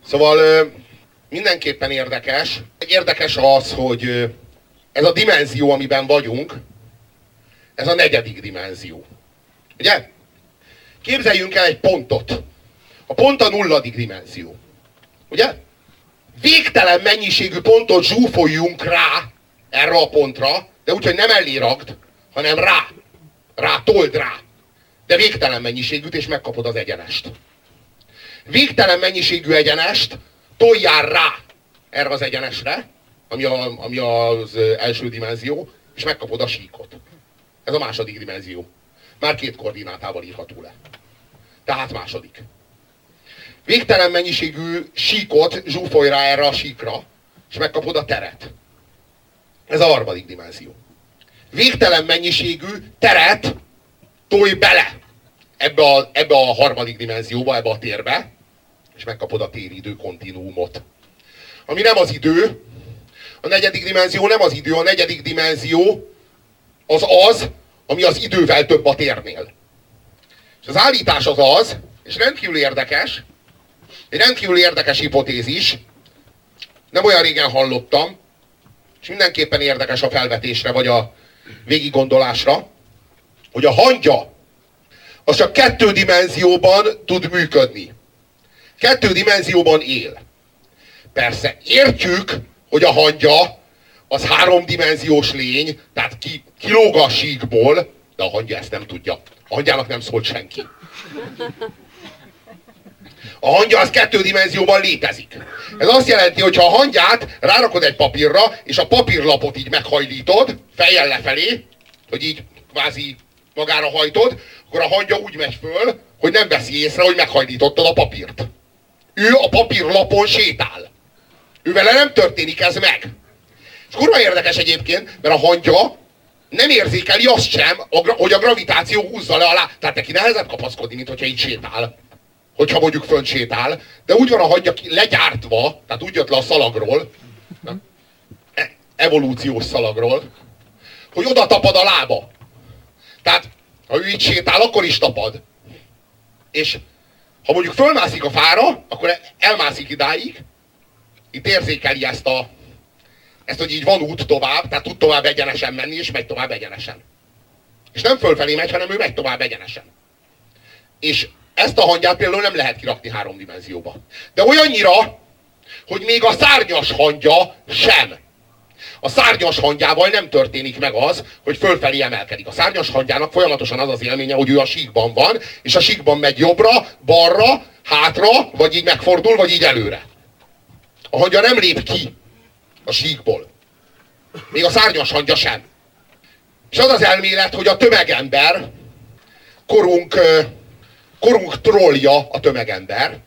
Szóval mindenképpen érdekes. Érdekes az, hogy ez a dimenzió, amiben vagyunk, ez a negyedik dimenzió. Ugye? Képzeljünk el egy pontot. A pont a nulladik dimenzió. Ugye? Végtelen mennyiségű pontot zsúfoljunk rá erre a pontra, de úgy, hogy nem elé ragd, hanem rá. Told rá. De végtelen mennyiségűt, és megkapod az egyenest. Végtelen mennyiségű egyenest toljál rá erre az egyenesre, ami az első dimenzió, és megkapod a síkot. Ez a második dimenzió. Már két koordinátával írható le. Tehát második. Végtelen mennyiségű síkot zsúfolj rá erre a síkra, és megkapod a teret. Ez a harmadik dimenzió. Végtelen mennyiségű teret tolj bele ebbe a harmadik dimenzióba, ebbe a térbe, és megkapod a téridő kontinuumot. Ami nem az idő, a negyedik dimenzió nem az idő, a negyedik dimenzió az, ami az idővel több a térnél. És az állítás az, és rendkívül érdekes, egy rendkívül érdekes hipotézis, nem olyan régen hallottam, és mindenképpen érdekes a felvetésre, vagy a végiggondolásra, hogy a hangya az csak 2 dimenzióban tud működni. 2 dimenzióban él. Persze értjük, hogy a hangya az 3 dimenziós lény, tehát kilóg a síkból, de a hangya ezt nem tudja. A hangyának nem szólt senki. A hangya az 2 dimenzióban létezik. Ez azt jelenti, hogy ha a hangyát rárakod egy papírra, és a papírlapot így meghajlítod, fejjel lefelé, hogy így kvázi magára hajtod, akkor a hangya úgy megy föl, hogy nem veszi észre, hogy meghajlítottad a papírt. Ő a papírlapon sétál. Ővele nem történik ez meg. És kurva érdekes egyébként, mert a hangya nem érzékeli azt sem, hogy a gravitáció húzza le alá. Tehát neki nehezebb kapaszkodni, mint hogyha így sétál. Hogyha mondjuk fönt sétál. De úgy van a hangya legyártva, tehát úgy jött le a szalagról, evolúciós szalagról, hogy oda tapad a lába. Tehát, ha ő így sétál, akkor is tapad. És ha mondjuk fölmászik a fára, akkor elmászik idáig, itt érzékeli ezt, hogy így van út tovább, tehát tud tovább egyenesen menni, és megy tovább egyenesen. És nem fölfelé megy, hanem ő megy tovább egyenesen. És ezt a hangyát például nem lehet kirakni 3 dimenzióba. De olyannyira, hogy még a szárnyas hangya sem. A szárnyas hangyával nem történik meg az, hogy fölfelé emelkedik. A szárnyas hangyának folyamatosan az az élménye, hogy ő a síkban van, és a síkban megy jobbra, balra, hátra, vagy így megfordul, vagy így előre. A hangya nem lép ki a síkból. Még a szárnyas hangya sem. És az az elmélet, hogy a tömegember, korunk trollja a tömegember.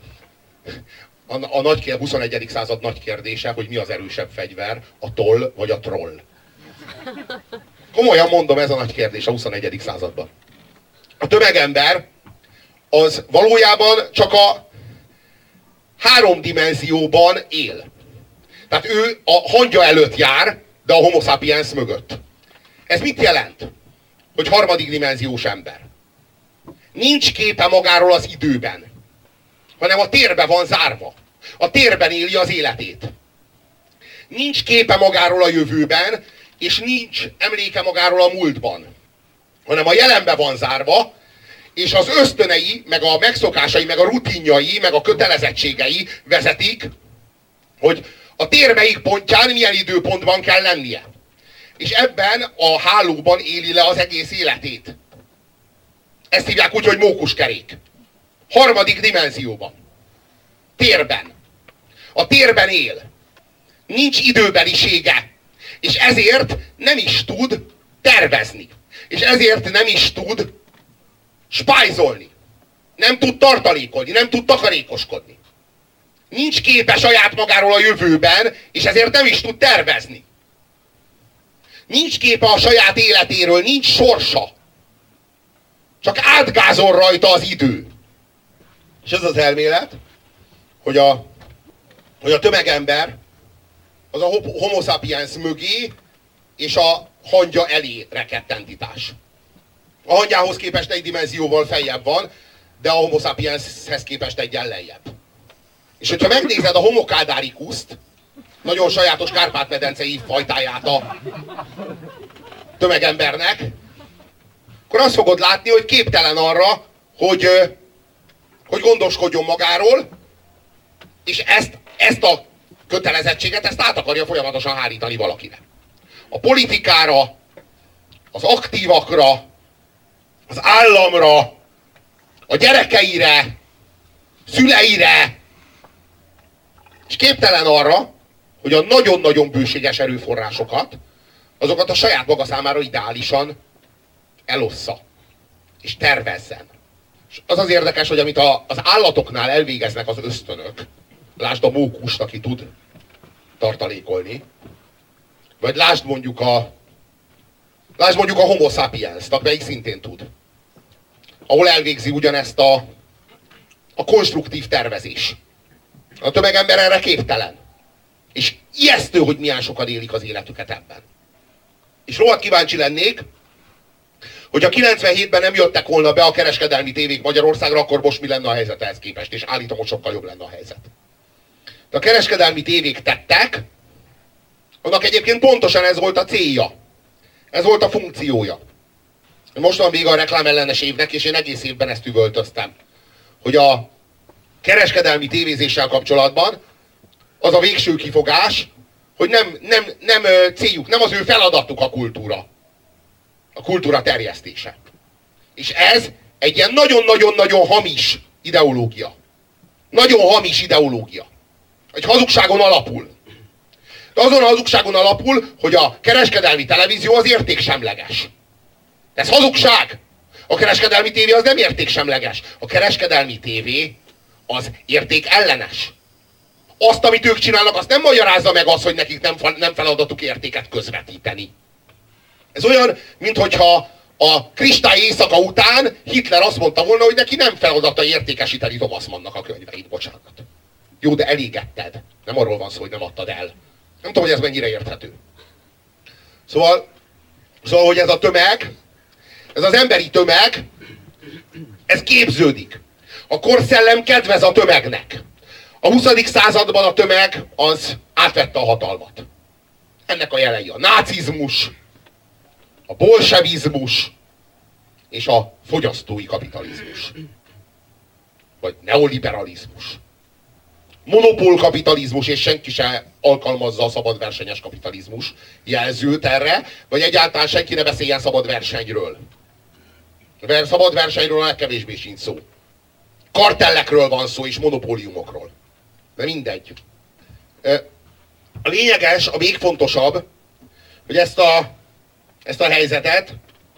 A 21. század nagy kérdése, hogy mi az erősebb fegyver, a toll vagy a troll. Komolyan mondom, ez a nagy kérdés a 21. században. A tömegember az valójában csak a 3 dimenzióban él. Tehát ő a hangya előtt jár, de a homo sapiens mögött. Ez mit jelent? Hogy 3. dimenziós ember. Nincs képe magáról az időben, hanem a térbe van zárva. A térben éli az életét. Nincs képe magáról a jövőben, és nincs emléke magáról a múltban, hanem a jelenbe van zárva, és az ösztönei, meg a megszokásai, meg a rutinjai, meg a kötelezettségei vezetik, hogy a tér melyik pontján milyen időpontban kell lennie. És ebben a hálóban éli le az egész életét. Ezt hívják úgy, hogy mókuskerék. 3. dimenzióban. Térben. A térben él. Nincs időbelisége. És ezért nem is tud tervezni. És ezért nem is tud spájzolni. Nem tud tartalékolni, nem tud takarékoskodni. Nincs képe saját magáról a jövőben, és ezért nem is tud tervezni. Nincs képe a saját életéről, nincs sorsa. Csak átgázol rajta az idő. És ez az elmélet, hogy a tömegember az a homo sapiens mögé és a hangya elé rekedt entitás. A hangyához képest egy dimenzióval feljebb van, de a homo sapienshez képest egyen lejjebb. És hogyha megnézed a Homo kádáricust, nagyon sajátos Kárpát-medencei fajtáját a tömegembernek, akkor azt fogod látni, hogy képtelen arra, hogy gondoskodjon magáról, és ezt a kötelezettséget, ezt át akarja folyamatosan hárítani valakire. A politikára, az aktívakra, az államra, a gyerekeire, szüleire, és képtelen arra, hogy a nagyon-nagyon bőséges erőforrásokat, azokat a saját maga számára ideálisan elossza, és tervezzen. És az az érdekes, hogy amit az állatoknál elvégeznek az ösztönök, lásd a mókust, aki tud tartalékolni, vagy lásd mondjuk a Homo sapiens-t, amelyik szintén tud. Ahol elvégzi ugyanezt a konstruktív tervezés. A tömegember erre képtelen. És ijesztő, hogy milyen sokan élik az életüket ebben. És rohadt kíváncsi lennék, hogy a 97-ben nem jöttek volna be a kereskedelmi tévék Magyarországra, akkor most mi lenne a helyzet ehhez képest, és állítom, hogy sokkal jobb lenne a helyzet. De a kereskedelmi tévék tettek, annak egyébként pontosan ez volt a célja. Ez volt a funkciója. Most van vége a reklámellenes évnek, és én egész évben ezt üvöltöztem. Hogy a kereskedelmi tévézéssel kapcsolatban az a végső kifogás, hogy nem céljuk, nem az ő feladatuk a kultúra. A kultúra terjesztése. És ez egy ilyen nagyon-nagyon-nagyon hamis ideológia. Nagyon hamis ideológia. Egy hazugságon alapul. De azon a hazugságon alapul, hogy a kereskedelmi televízió az értéksemleges. Ez hazugság! A kereskedelmi tévé az nem értéksemleges. A kereskedelmi tévé az értékellenes. Azt, amit ők csinálnak, azt nem magyarázza meg az, hogy nekik nem feladatuk értéket közvetíteni. Ez olyan, minthogyha a kristály éjszaka után Hitler azt mondta volna, hogy neki nem feladata értékesíteni Thomas Mannnak a könyveit, bocsánat. Jó, de elégetted. Nem arról van szó, hogy nem adtad el. Nem tudom, hogy ez mennyire érthető. Szóval, hogy ez a tömeg, ez az emberi tömeg, ez képződik. A korszellem kedvez a tömegnek. A 20. században a tömeg az átvette a hatalmat. Ennek a jelei a nácizmus, a bolsevizmus és a fogyasztói kapitalizmus. Vagy neoliberalizmus. Monopólkapitalizmus, és senki se alkalmazza a szabadversenyes kapitalizmus jelzőt erre, vagy egyáltalán senki ne beszéljen szabad versenyről. Mert szabad versenyről a legkevésbé sincs szó. Kartellekről van szó, és monopóliumokról. De mindegy. A lényeges, a még fontosabb, hogy ezt a helyzetet,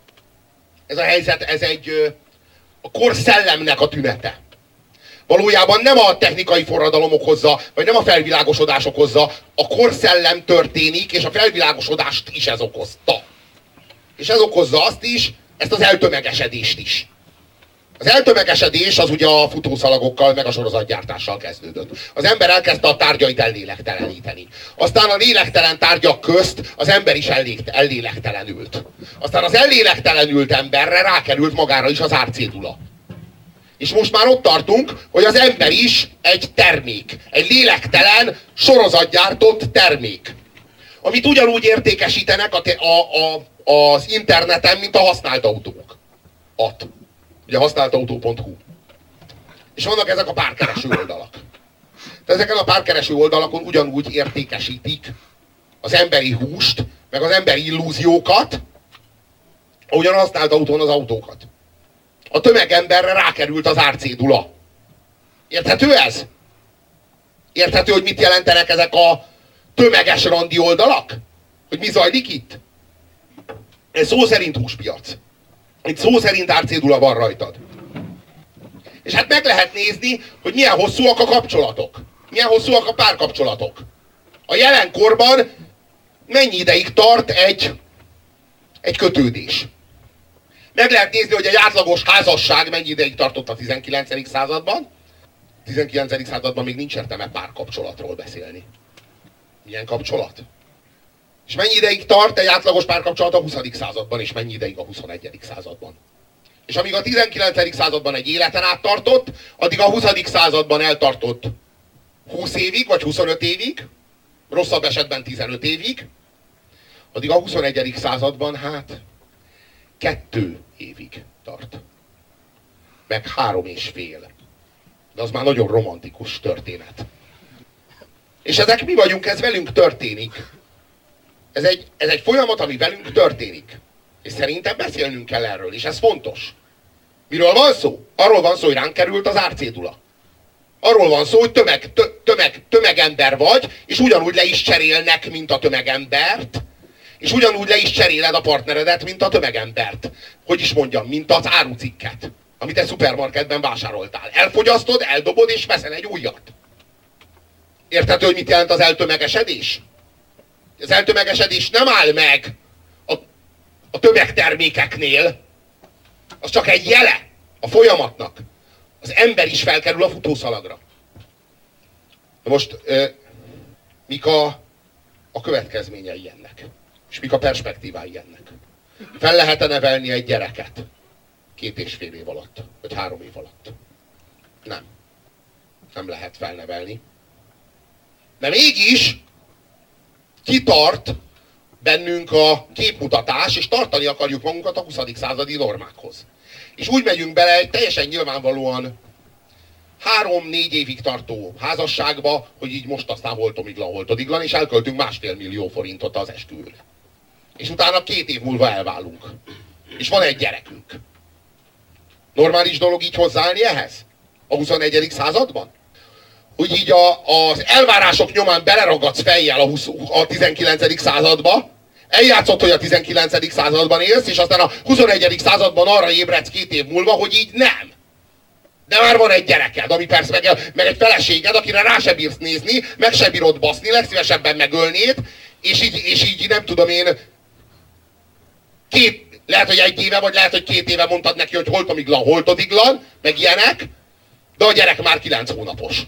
ez a korszellemnek a tünete. Valójában nem a technikai forradalom okozza, vagy nem a felvilágosodás okozza, a korszellem történik, és a felvilágosodást is ez okozta. És ez okozza azt is, ezt az eltömegesedést is. Az eltömegesedés az ugye a futószalagokkal, meg a sorozatgyártással kezdődött. Az ember elkezdte a tárgyait ellélegteleníteni. Aztán a lélektelen tárgyak közt az ember is ellélegtelenült. Aztán az ellélegtelenült emberre rákerült magára is az árcédula. És most már ott tartunk, hogy az ember is egy termék. Egy lélektelen, sorozatgyártott termék. Amit ugyanúgy értékesítenek az interneten, mint a használt autók. Ugye használtautó.hu. És vannak ezek a párkereső oldalak. De ezeken a párkereső oldalakon ugyanúgy értékesítik az emberi húst, meg az emberi illúziókat, ahogyan a használt autón az autókat. A tömegemberre rákerült az árcédula. Érthető ez? Érthető, hogy mit jelentenek ezek a tömeges randi oldalak? Hogy mi zajlik itt? Ez szó szerint húspiac. Itt szó szerint árcédula van rajtad. És hát meg lehet nézni, hogy milyen hosszúak a kapcsolatok. Milyen hosszúak a párkapcsolatok. A jelenkorban mennyi ideig tart egy kötődés. Meg lehet nézni, hogy egy átlagos házasság mennyi ideig tartott a 19. században. 19. században még nincs értelme párkapcsolatról beszélni. Milyen kapcsolat? És mennyi ideig tart egy átlagos párkapcsolat a 20. században, és mennyi ideig a 21. században. És amíg a 19. században egy életen át tartott, addig a 20. században eltartott 20 évig, vagy 25 évig, rosszabb esetben 15 évig, addig a 21. században hát 2 évig tart. Meg 3,5. De az már nagyon romantikus történet. És ezek mi vagyunk, ez velünk történik. Ez egy folyamat, ami velünk történik. És szerintem beszélnünk kell erről, és ez fontos. Miről van szó? Arról van szó, hogy ránk került az árcédula. Arról van szó, hogy tömegember vagy, és ugyanúgy le is cserélnek, mint a tömegembert, és ugyanúgy le is cseréled a partneredet, mint a tömegembert. Hogy is mondjam, mint az árucikket, amit egy szupermarketben vásároltál. Elfogyasztod, eldobod, és veszel egy újat. Érthető, hogy mit jelent az eltömegesedés? Az eltömegesedés nem áll meg a tömegtermékeknél, az csak egy jele a folyamatnak. Az ember is felkerül a futószalagra. Most mik a következményei ennek? És mik a perspektívái ennek? Fel lehet-e nevelni egy gyereket 2,5 év alatt, vagy 3 év alatt? Nem. Nem lehet felnevelni. De mégis kitart bennünk a képmutatás, és tartani akarjuk magunkat a 20. századi normákhoz. És úgy megyünk bele egy teljesen nyilvánvalóan 3-4 évig tartó házasságba, hogy így most aztán holtodiglan, és elköltünk 1,5 millió forintot az esküvőre. És utána 2 év múlva elválunk. És van egy gyerekünk. Normális dolog így hozzáállni ehhez? A 21. században? Hogy így az elvárások nyomán beleragadsz fejjel a 19. századba, eljátszott, hogy a 19. században élsz, és aztán a 21. században arra ébredsz 2 év múlva, hogy így nem. De már van egy gyereked, ami persze meg egy feleséged, akire rá se bírsz nézni, meg se bírod baszni, legszívesebben megölnéd, és így nem tudom én, lehet, hogy 1 éve, vagy lehet, hogy 2 éve mondtad neki, hogy holtodiglan, meg ilyenek, de a gyerek már 9 hónapos.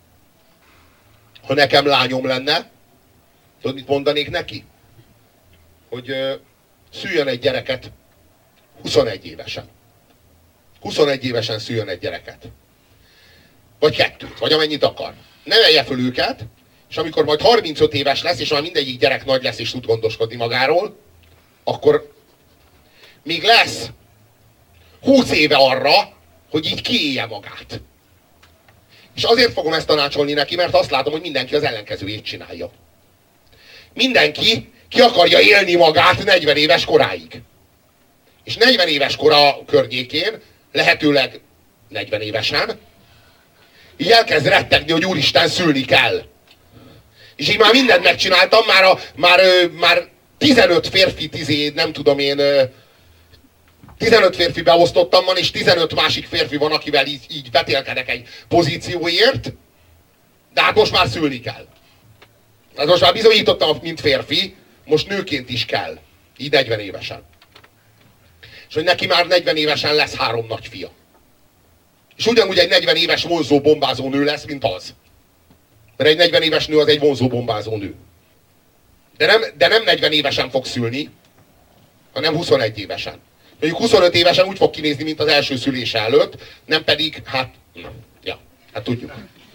Ha nekem lányom lenne, tudod, mit mondanék neki? Hogy szüljön egy gyereket 21 évesen. 21 évesen szüljön egy gyereket. Vagy 2, vagy amennyit akar. Nevelje föl őket, és amikor majd 35 éves lesz, és már mindegyik gyerek nagy lesz, és tud gondoskodni magáról, akkor még lesz 20 éve arra, hogy így kiélje magát. És azért fogom ezt tanácsolni neki, mert azt látom, hogy mindenki az ellenkezőjét csinálja. Mindenki ki akarja élni magát 40 éves koráig. És 40 éves kora környékén, lehetőleg 40 évesen, így elkezd rettegni, hogy úristen, szülni kell. És így már mindent megcsináltam, már 15 férfi, nem tudom én, 15 férfi beosztottam van, és 15 másik férfi van, akivel így vetélkedek egy pozícióért, de hát most már szülni kell. Hát most már bizonyítottam, mint férfi, most nőként is kell. Így 40 évesen. És hogy neki már 40 évesen lesz 3 nagyfia. És ugyanúgy egy 40 éves vonzó bombázó nő lesz, mint az. Mert egy 40 éves nő az egy vonzó bombázó nő. De nem 40 évesen fog szülni, hanem 21 évesen. Mondjuk 25 évesen úgy fog kinézni, mint az első szülése előtt, nem pedig, hát tudjuk.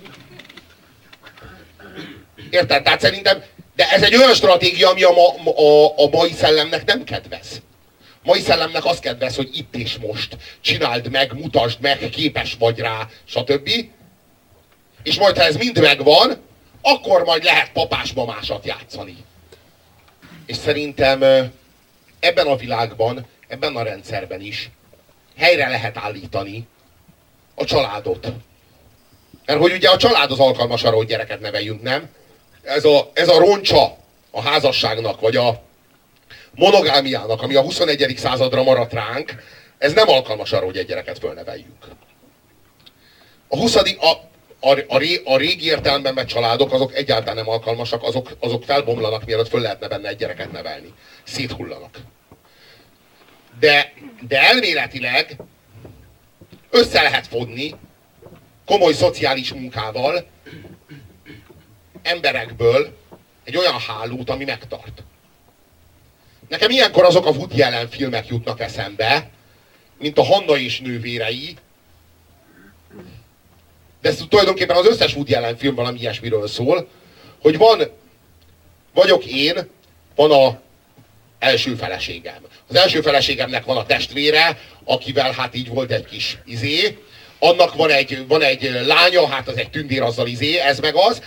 Érted? Tehát szerintem, de ez egy olyan stratégia, ami a mai szellemnek nem kedvez. A mai szellemnek az kedvez, hogy itt és most csináld meg, mutasd meg, képes vagy rá, stb. És majd, ha ez mind megvan, akkor majd lehet papás-mamásat játszani. És szerintem ebben a világban, ebben a rendszerben is helyre lehet állítani a családot. Mert hogy ugye a család az alkalmas arra, hogy gyereket neveljünk, nem? Ez a roncsa a házasságnak, vagy a monogámiának, ami a 21. századra maradt ránk, ez nem alkalmas arra, hogy egy gyereket fölneveljünk. A régi értelemben vett családok, azok egyáltalán nem alkalmasak, azok felbomlanak, mielőtt föl lehetne benne egy gyereket nevelni. Széthullanak. De elméletileg össze lehet fogni komoly szociális munkával emberekből egy olyan hálót, ami megtart. Nekem ilyenkor azok a Woody Allen filmek jutnak eszembe, mint a Hanna és nővérei, de ez tulajdonképpen az összes Woody Allen film valami ilyesmiről szól, hogy vagyok én, van a első feleségem. Az első feleségemnek van a testvére, akivel hát így volt egy kis annak van egy lánya, hát az egy tündér, azzal ez meg az.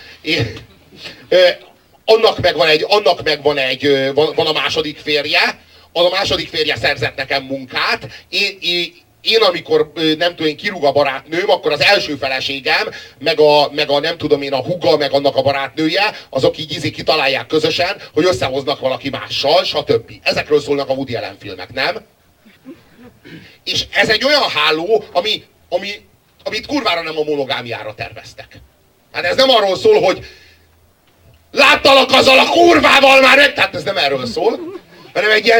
Annak van a második férje, az a második férje szerzett nekem munkát, én amikor nem tudom, kirúg a barátnőm, akkor az első feleségem, meg a nem tudom én, a húga, meg annak a barátnője, azok így kitalálják közösen, hogy összehoznak valaki mással, stb. Ezekről szólnak a Woody Allen filmek, nem? És ez egy olyan háló, amit kurvára nem a monogámiára terveztek. Hát ez nem arról szól, hogy láttalak azzal a kurvával már meg, tehát ez nem erről szól, hanem egy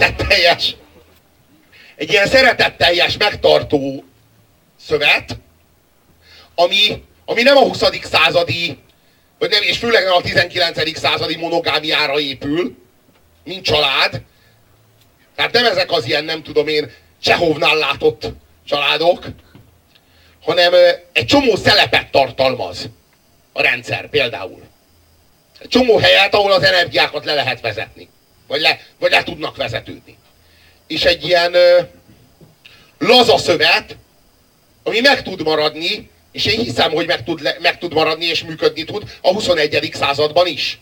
ilyen szeretetteljes megtartó szövet, ami nem a 20. századi, vagy nem, és főleg nem a 19. századi monogámiára épül, mint család. Tehát nem ezek az ilyen, nem tudom én, Csehovnál látott családok, hanem egy csomó szelepet tartalmaz a rendszer például. Egy csomó helyet, ahol az energiákat le lehet vezetni. Vagy le tudnak vezetődni. És egy ilyen laza szövet, ami meg tud maradni, és én hiszem, hogy meg tud maradni és működni tud a 21. században is.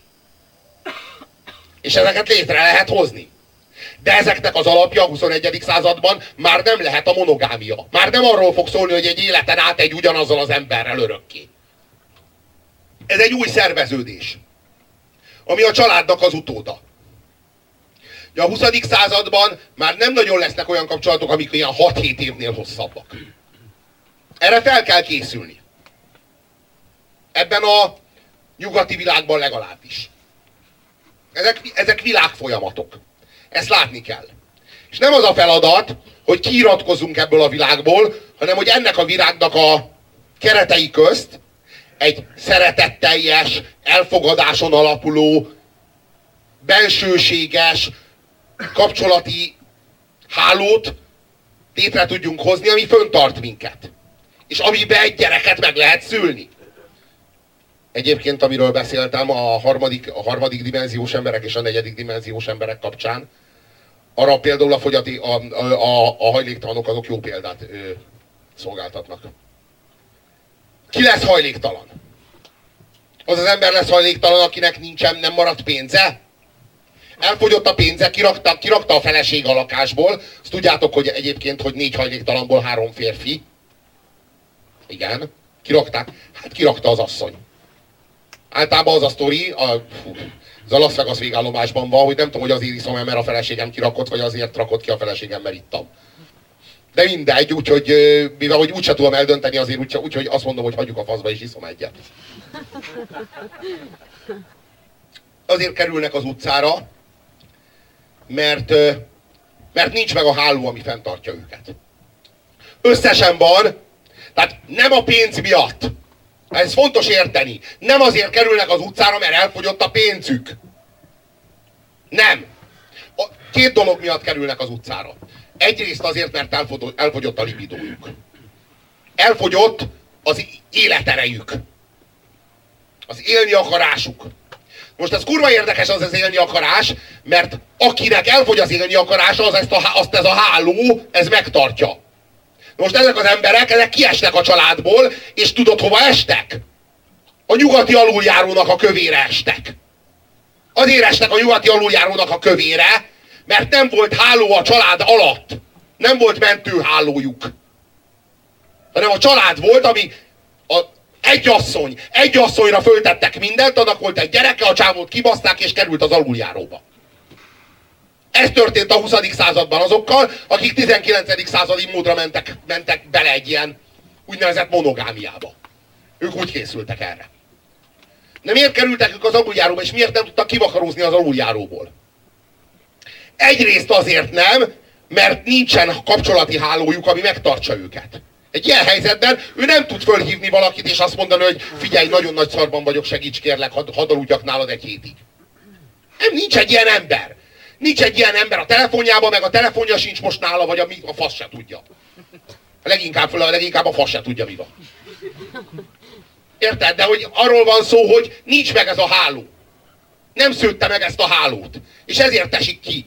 És ezeket létre lehet hozni. De ezeknek az alapja a 21. században már nem lehet a monogámia. Már nem arról fog szólni, hogy egy életen át egy ugyanazzal az emberrel örökké. Ez egy új szerveződés, ami a családnak az utóda. A 20. században már nem nagyon lesznek olyan kapcsolatok, amik ilyen 6-7 évnél hosszabbak. Erre fel kell készülni. Ebben a nyugati világban legalábbis. Ezek világfolyamatok. Ezt látni kell. És nem az a feladat, hogy kiiratkozzunk ebből a világból, hanem hogy ennek a világnak a keretei közt egy szeretetteljes, elfogadáson alapuló, bensőséges, kapcsolati hálót létre tudjunk hozni, ami föntart minket. És amiben egy gyereket meg lehet szülni. Egyébként, amiről beszéltem a harmadik dimenziós emberek és a negyedik dimenziós emberek kapcsán, arra például a hajléktalanok azok jó példát szolgáltatnak. Ki lesz hajléktalan? Az az ember lesz hajléktalan, akinek nem maradt pénze? Elfogyott a pénze, kirakta a feleség a lakásból. Azt tudjátok, hogy egyébként, hogy 4 hajléktalanból 3 férfi. Igen, kirakták. Hát kirakta az asszony. Általában az a sztori, az a Las Vegas végállomásban van, hogy nem tudom, hogy azért iszom el, mert a feleségem kirakott, vagy azért rakott ki a feleségem, mert ittam. De mindegy, úgyhogy mivel hogy úgyse tudom eldönteni, azért úgyhogy azt mondom, hogy hagyjuk a faszba és iszom egyet. Azért kerülnek az utcára, mert nincs meg a háló, ami fenntartja őket. Összesen van, tehát nem a pénz miatt. Ez fontos érteni. Nem azért kerülnek az utcára, mert elfogyott a pénzük. Nem. 2 dolog miatt kerülnek az utcára. Egyrészt azért, mert elfogyott a libidójuk. Elfogyott az életerejük. Az élni akarásuk. Most ez kurva érdekes az élni akarás, mert akinek elfogy az élni akarása, azt ez a háló, ez megtartja. Most ezek az emberek, ezek kiesnek a családból, és tudod hova estek? A nyugati aluljárónak a kövére estek. Azért estek a nyugati aluljárónak a kövére, mert nem volt háló a család alatt. Nem volt mentőhálójuk. Hanem a család volt, ami egy asszonyra föltettek mindent, annak volt egy gyereke, a csávót kibaszták, és került az aluljáróba. Ez történt a 20. században azokkal, akik 19. századi módra mentek bele egy ilyen úgynevezett monogámiába. Ők úgy készültek erre. De miért kerültek ők az aluljáróba, és miért nem tudtak kivakarózni az aluljáróból? Egyrészt azért nem, mert nincsen kapcsolati hálójuk, ami megtartsa őket. Egy ilyen helyzetben ő nem tud fölhívni valakit, és azt mondani, hogy figyelj, nagyon nagy szarban vagyok, segíts kérlek, hadd aludjak nálad egy hétig. Nem, nincs egy ilyen ember. Nincs egy ilyen ember a telefonjában, meg a telefonja sincs most nála, vagy a fasz se tudja. Leginkább a fasz se tudja, mi van. Érted? De hogy arról van szó, hogy nincs meg ez a háló. Nem szőtte meg ezt a hálót. És ezért esik ki.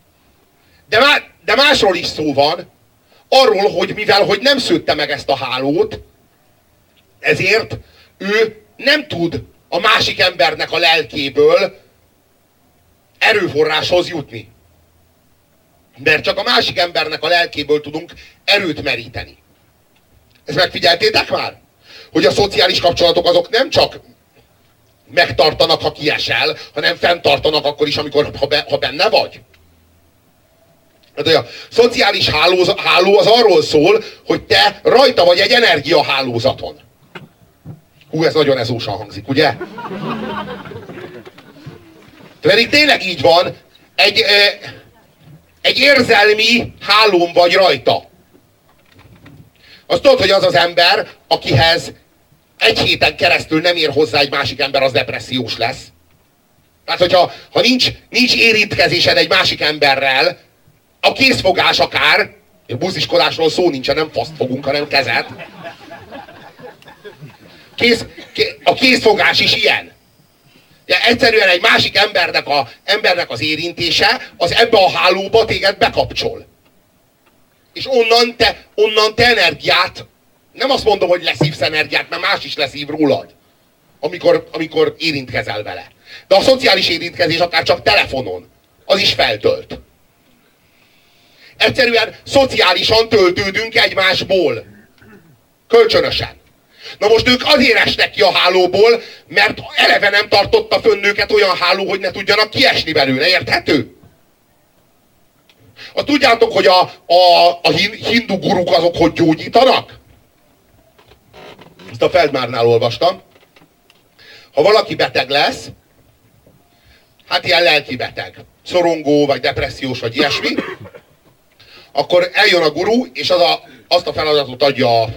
De másról is szó van. Arról, hogy mivel hogy nem szőtte meg ezt a hálót, ezért ő nem tud a másik embernek a lelkéből erőforráshoz jutni. Mert csak a másik embernek a lelkéből tudunk erőt meríteni. Ezt megfigyeltétek már? Hogy a szociális kapcsolatok azok nem csak megtartanak, ha kiesel, hanem fenntartanak akkor is, ha benne vagy. Hát, a szociális háló az arról szól, hogy te rajta vagy egy energiahálózaton. Hú, ez nagyon ezósan hangzik, ugye? Pedig tényleg így van, egy érzelmi hálón vagy rajta. Azt tudod, hogy az az ember, akihez egy héten keresztül nem ér hozzá egy másik ember, az depressziós lesz. Tehát, hogyha nincs érintkezésed egy másik emberrel, a kézfogás akár, buziskodásról szó nincsen, nem faszt fogunk, hanem kezet. A kézfogás is ilyen. De egyszerűen egy másik embernek az érintése, az ebbe a hálóba téged bekapcsol. És onnan te energiát, nem azt mondom, hogy leszívsz energiát, mert más is leszív rólad, amikor érintkezel vele. De a szociális érintkezés akár csak telefonon, az is feltölt. Egyszerűen szociálisan töltődünk egymásból. Kölcsönösen. Na most ők azért esnek ki a hálóból, mert eleve nem tartotta fönn őket olyan háló, hogy ne tudjanak kiesni belőle. Érthető? Tudjátok, hogy a hindu guruk azok hogy gyógyítanak? Ezt a Feldmárnál olvastam. Ha valaki beteg lesz, hát ilyen lelki beteg, szorongó, vagy depressziós, vagy ilyesmi, akkor eljön a guru, és azt a feladatot adja a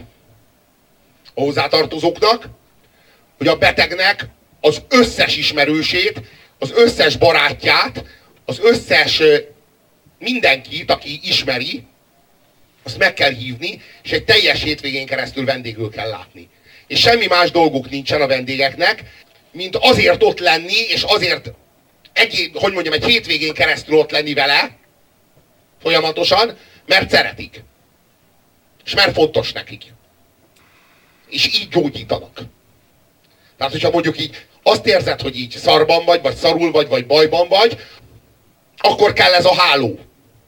hozzátartozóknak, hogy a betegnek az összes ismerősét, az összes barátját, az összes mindenkit, aki ismeri, azt meg kell hívni, és egy teljes hétvégén keresztül vendégül kell látni. És semmi más dolguk nincsen a vendégeknek, mint azért ott lenni, és azért, egy hétvégén keresztül ott lenni vele, folyamatosan, mert szeretik. És mert fontos nekik. És így gyógyítanak. Tehát, hogyha mondjuk így azt érzed, hogy így szarban vagy szarul vagy bajban vagy, akkor kell ez a háló.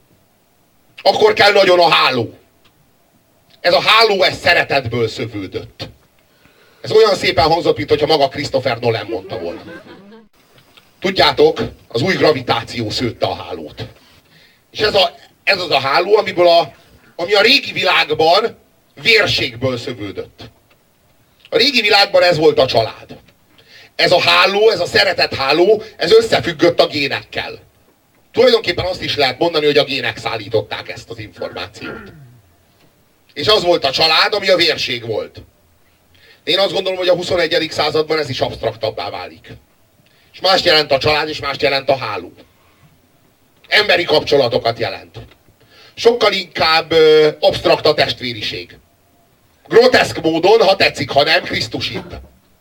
Akkor kell nagyon a háló. Ez a háló, ez szeretetből szövődött. Ez olyan szépen hangzott, mint hogyha maga Christopher Nolan mondta volna. Tudjátok, az új gravitáció szőtte a hálót. És ez az a háló, ami a régi világban vérségből szövődött. A régi világban ez volt a család. Ez a háló, ez a szeretet háló, ez összefüggött a génekkel. Tulajdonképpen azt is lehet mondani, hogy a gének szállították ezt az információt. És az volt a család, ami a vérség volt. Én azt gondolom, hogy a 21. században ez is absztraktabbá válik. És mást jelent a család, és mást jelent a háló. Emberi kapcsolatokat jelent. Sokkal inkább absztrakt a testvériség. Groteszk módon, ha tetszik, ha nem, Krisztusibb.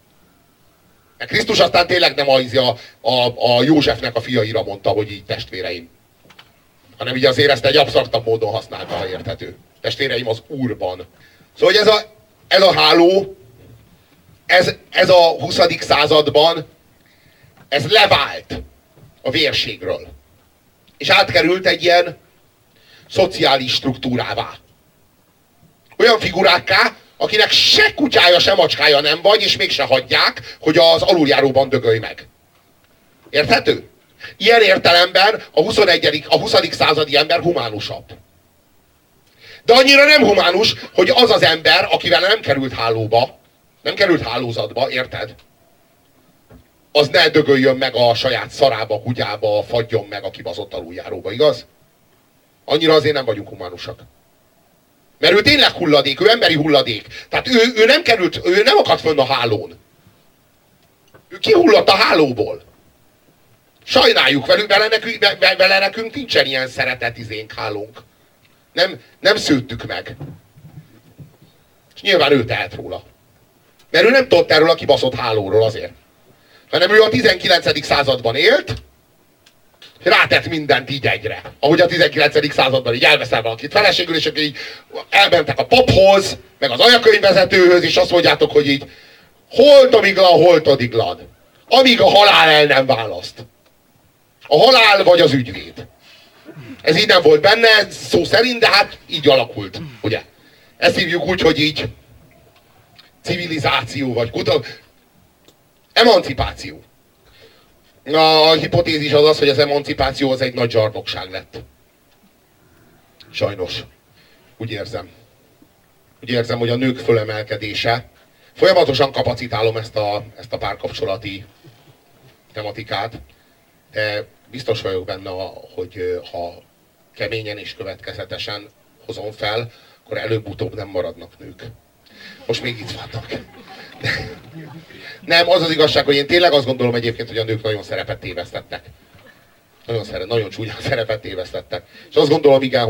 Mert Krisztus aztán tényleg nem a Józsefnek a fiaira mondta, hogy így testvéreim. Hanem így azért ezt egy absztraktabb módon használta, ha érthető. Testvéreim az Úrban. Szóval hogy ez a háló, ez a 20. században, ez levált a vérségről. És átkerült egy ilyen szociális struktúrává. Olyan figurákká, akinek se kutyája, se macskája nem vagy, és mégse hagyják, hogy az aluljáróban dögölj meg. Érthető? Ilyen értelemben a 20. századi ember humánusabb. De annyira nem humánus, hogy az az ember, akivel nem került hálóba, nem került hálózatba, érted? Az ne dögöljön meg a saját szarába, kutyába, fagyjon meg a kibaszott aluljáróba, igaz? Annyira azért nem vagyunk humánusak. Mert ő tényleg hulladék, ő emberi hulladék. Tehát ő nem akadt fönn a hálón. Ő kihullott a hálóból. Sajnáljuk vele nekünk nincsen ilyen szeretetizénk, hálónk. Nem szőttük meg. És nyilván ő tehet róla. Mert ő nem tudott erről a kibaszott hálóról azért. Hanem ő a 19. században élt, rátett mindent így egyre. Ahogy a 19. században így elveszel valakit feleségül, és akkor így elmentek a paphoz, meg az anyakönyvvezetőhöz, és azt mondjátok, hogy így holtomiglad, amíg a halál el nem választ. A halál vagy az ügyvéd. Ez így nem volt benne, szó szerint, de hát így alakult, ugye? Ezt hívjuk úgy, hogy így civilizáció, vagy emancipáció. A hipotézis az az, hogy az emancipáció az egy nagy zsarnokság lett. Sajnos. Úgy érzem. Úgy érzem, hogy a nők fölemelkedése. Folyamatosan kapacitálom ezt a párkapcsolati tematikát, de biztos vagyok benne, hogy ha keményen és következetesen hozom fel, akkor előbb-utóbb nem maradnak nők. Most még itt vannak. Nem, az az igazság, hogy én tényleg azt gondolom egyébként, hogy a nők nagyon szerepet tévesztettek. Nagyon csúnya szerepet tévesztettek. És azt gondolom, igen,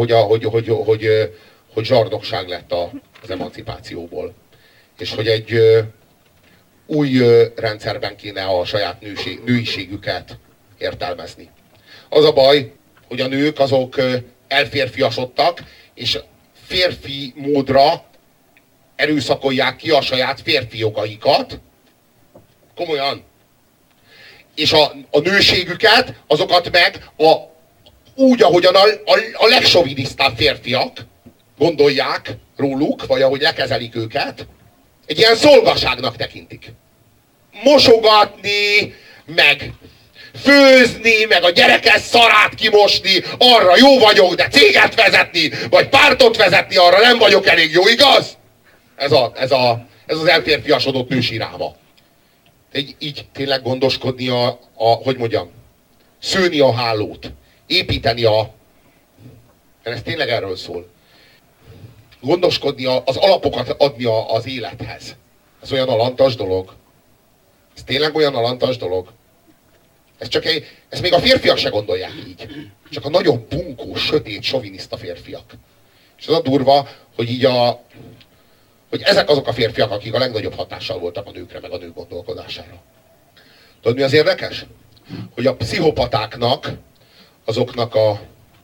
hogy zsarnokság lett az emancipációból. És hogy egy új rendszerben kéne a saját nőiségüket értelmezni. Az a baj, hogy a nők azok elférfiasodtak, és férfi módra erőszakolják ki a saját férfi jogaikat. Komolyan. És a nőségüket, azokat meg úgy, ahogyan a legsovinisztább férfiak gondolják róluk, vagy ahogy lekezelik őket, egy ilyen szolgaságnak tekintik. Mosogatni, meg főzni, meg a gyerekes szarát kimosni, arra jó vagyok, de céget vezetni, vagy pártot vezetni, arra nem vagyok elég jó, igaz? Ez az elférfiasodott nősíráma. Így tényleg gondoskodni hogy mondjam, szőni a hálót, építeni mert ez tényleg erről szól. Gondoskodni, az alapokat adni az élethez. Ez olyan alantas dolog. Ez tényleg olyan alantas dolog. Ezt még a férfiak se gondolják így. Csak a nagyon bunkó, sötét, soviniszta férfiak. És az a durva, hogy hogy ezek azok a férfiak, akik a legnagyobb hatással voltak a nőkre, meg a nők gondolkodására. Tudod, mi az érdekes? Hogy a pszichopatáknak, azoknak a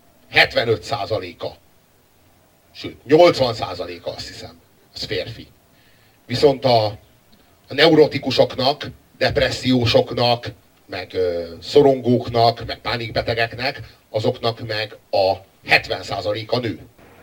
75%-a, sőt, 80%-a azt hiszem, az férfi. Viszont a neurotikusoknak, depressziósoknak, meg szorongóknak, meg pánikbetegeknek, azoknak meg a 70%-a nő.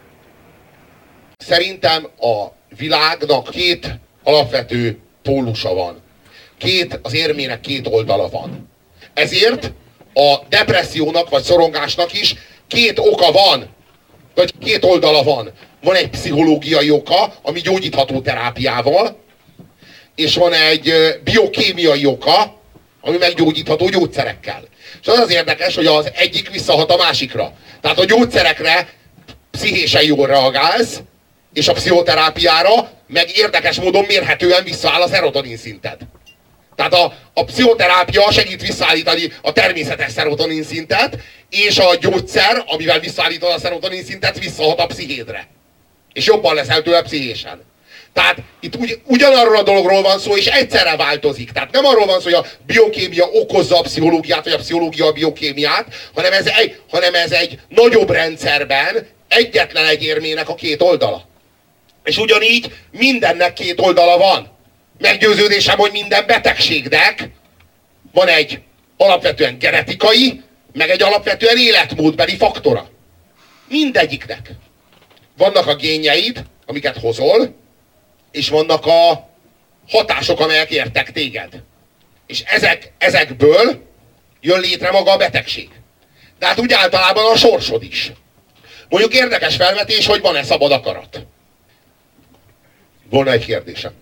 Szerintem a világnak két alapvető pólusa van. Az érmének két oldala van. Ezért a depressziónak vagy szorongásnak is két oka van. Vagy két oldala van. Van egy pszichológiai oka, ami gyógyítható terápiával, és van egy biokémiai oka, ami meggyógyítható gyógyszerekkel. És az az érdekes, hogy az egyik visszahat a másikra. Tehát a gyógyszerekre pszichésen jól reagálsz, és a pszichoterápiára meg érdekes módon mérhetően visszaáll a szerotonin szinted. Tehát a pszichoterápia segít visszaállítani a természetes szerotonin szintet, és a gyógyszer, amivel visszaállítod a szerotonin szintet, visszahat a pszichédre. És jobban leszel tőle pszichésen. Tehát itt ugyanarról a dologról van szó, és egyszerre változik. Tehát nem arról van szó, hogy a biokémia okozza a pszichológiát, vagy a pszichológia a biokémiát, hanem ez egy nagyobb rendszerben egyetlen egy érmének a két oldala. És ugyanígy mindennek két oldala van. Meggyőződésem, hogy minden betegségnek van egy alapvetően genetikai, meg egy alapvetően életmódbeli faktora. Mindegyiknek. Vannak a génjeid, amiket hozol, és vannak a hatások, amelyek értek téged. És ezekből jön létre maga a betegség. De hát úgy általában a sorsod is. Mondjuk érdekes felvetés, hogy van-e szabad akarat. Volna egy kérdésem.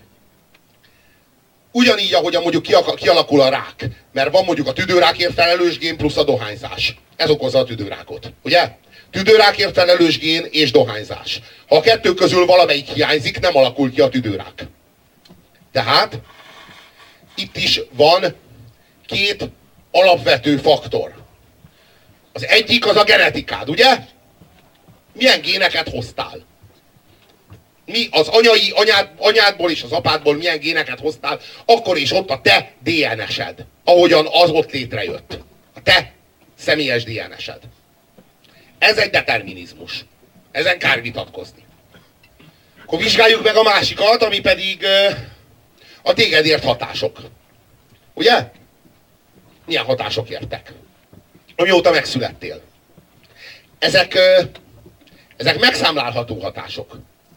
Ugyanígy, ahogyan mondjuk kialakul a rák, mert van mondjuk a tüdőrákért felelős gén plusz a dohányzás. Ez okozza a tüdőrákot, ugye? Tüdőrákért felelős gén és dohányzás. Ha a kettő közül valamelyik hiányzik, nem alakul ki a tüdőrák. Tehát itt is van két alapvető faktor. Az egyik az a genetikád, ugye? Milyen géneket hoztál? mi az anyádból és az apádból milyen géneket hoztál, akkor is ott a te DNS-ed, ahogyan az ott létrejött. A te személyes DNS-ed. Ez egy determinizmus. Ezen kár vitatkozni. Akkor vizsgáljuk meg a másikat, ami pedig a téged ért hatások. Ugye? Milyen hatások értek? Amióta megszülettél. Ezek megszámlálható hatások.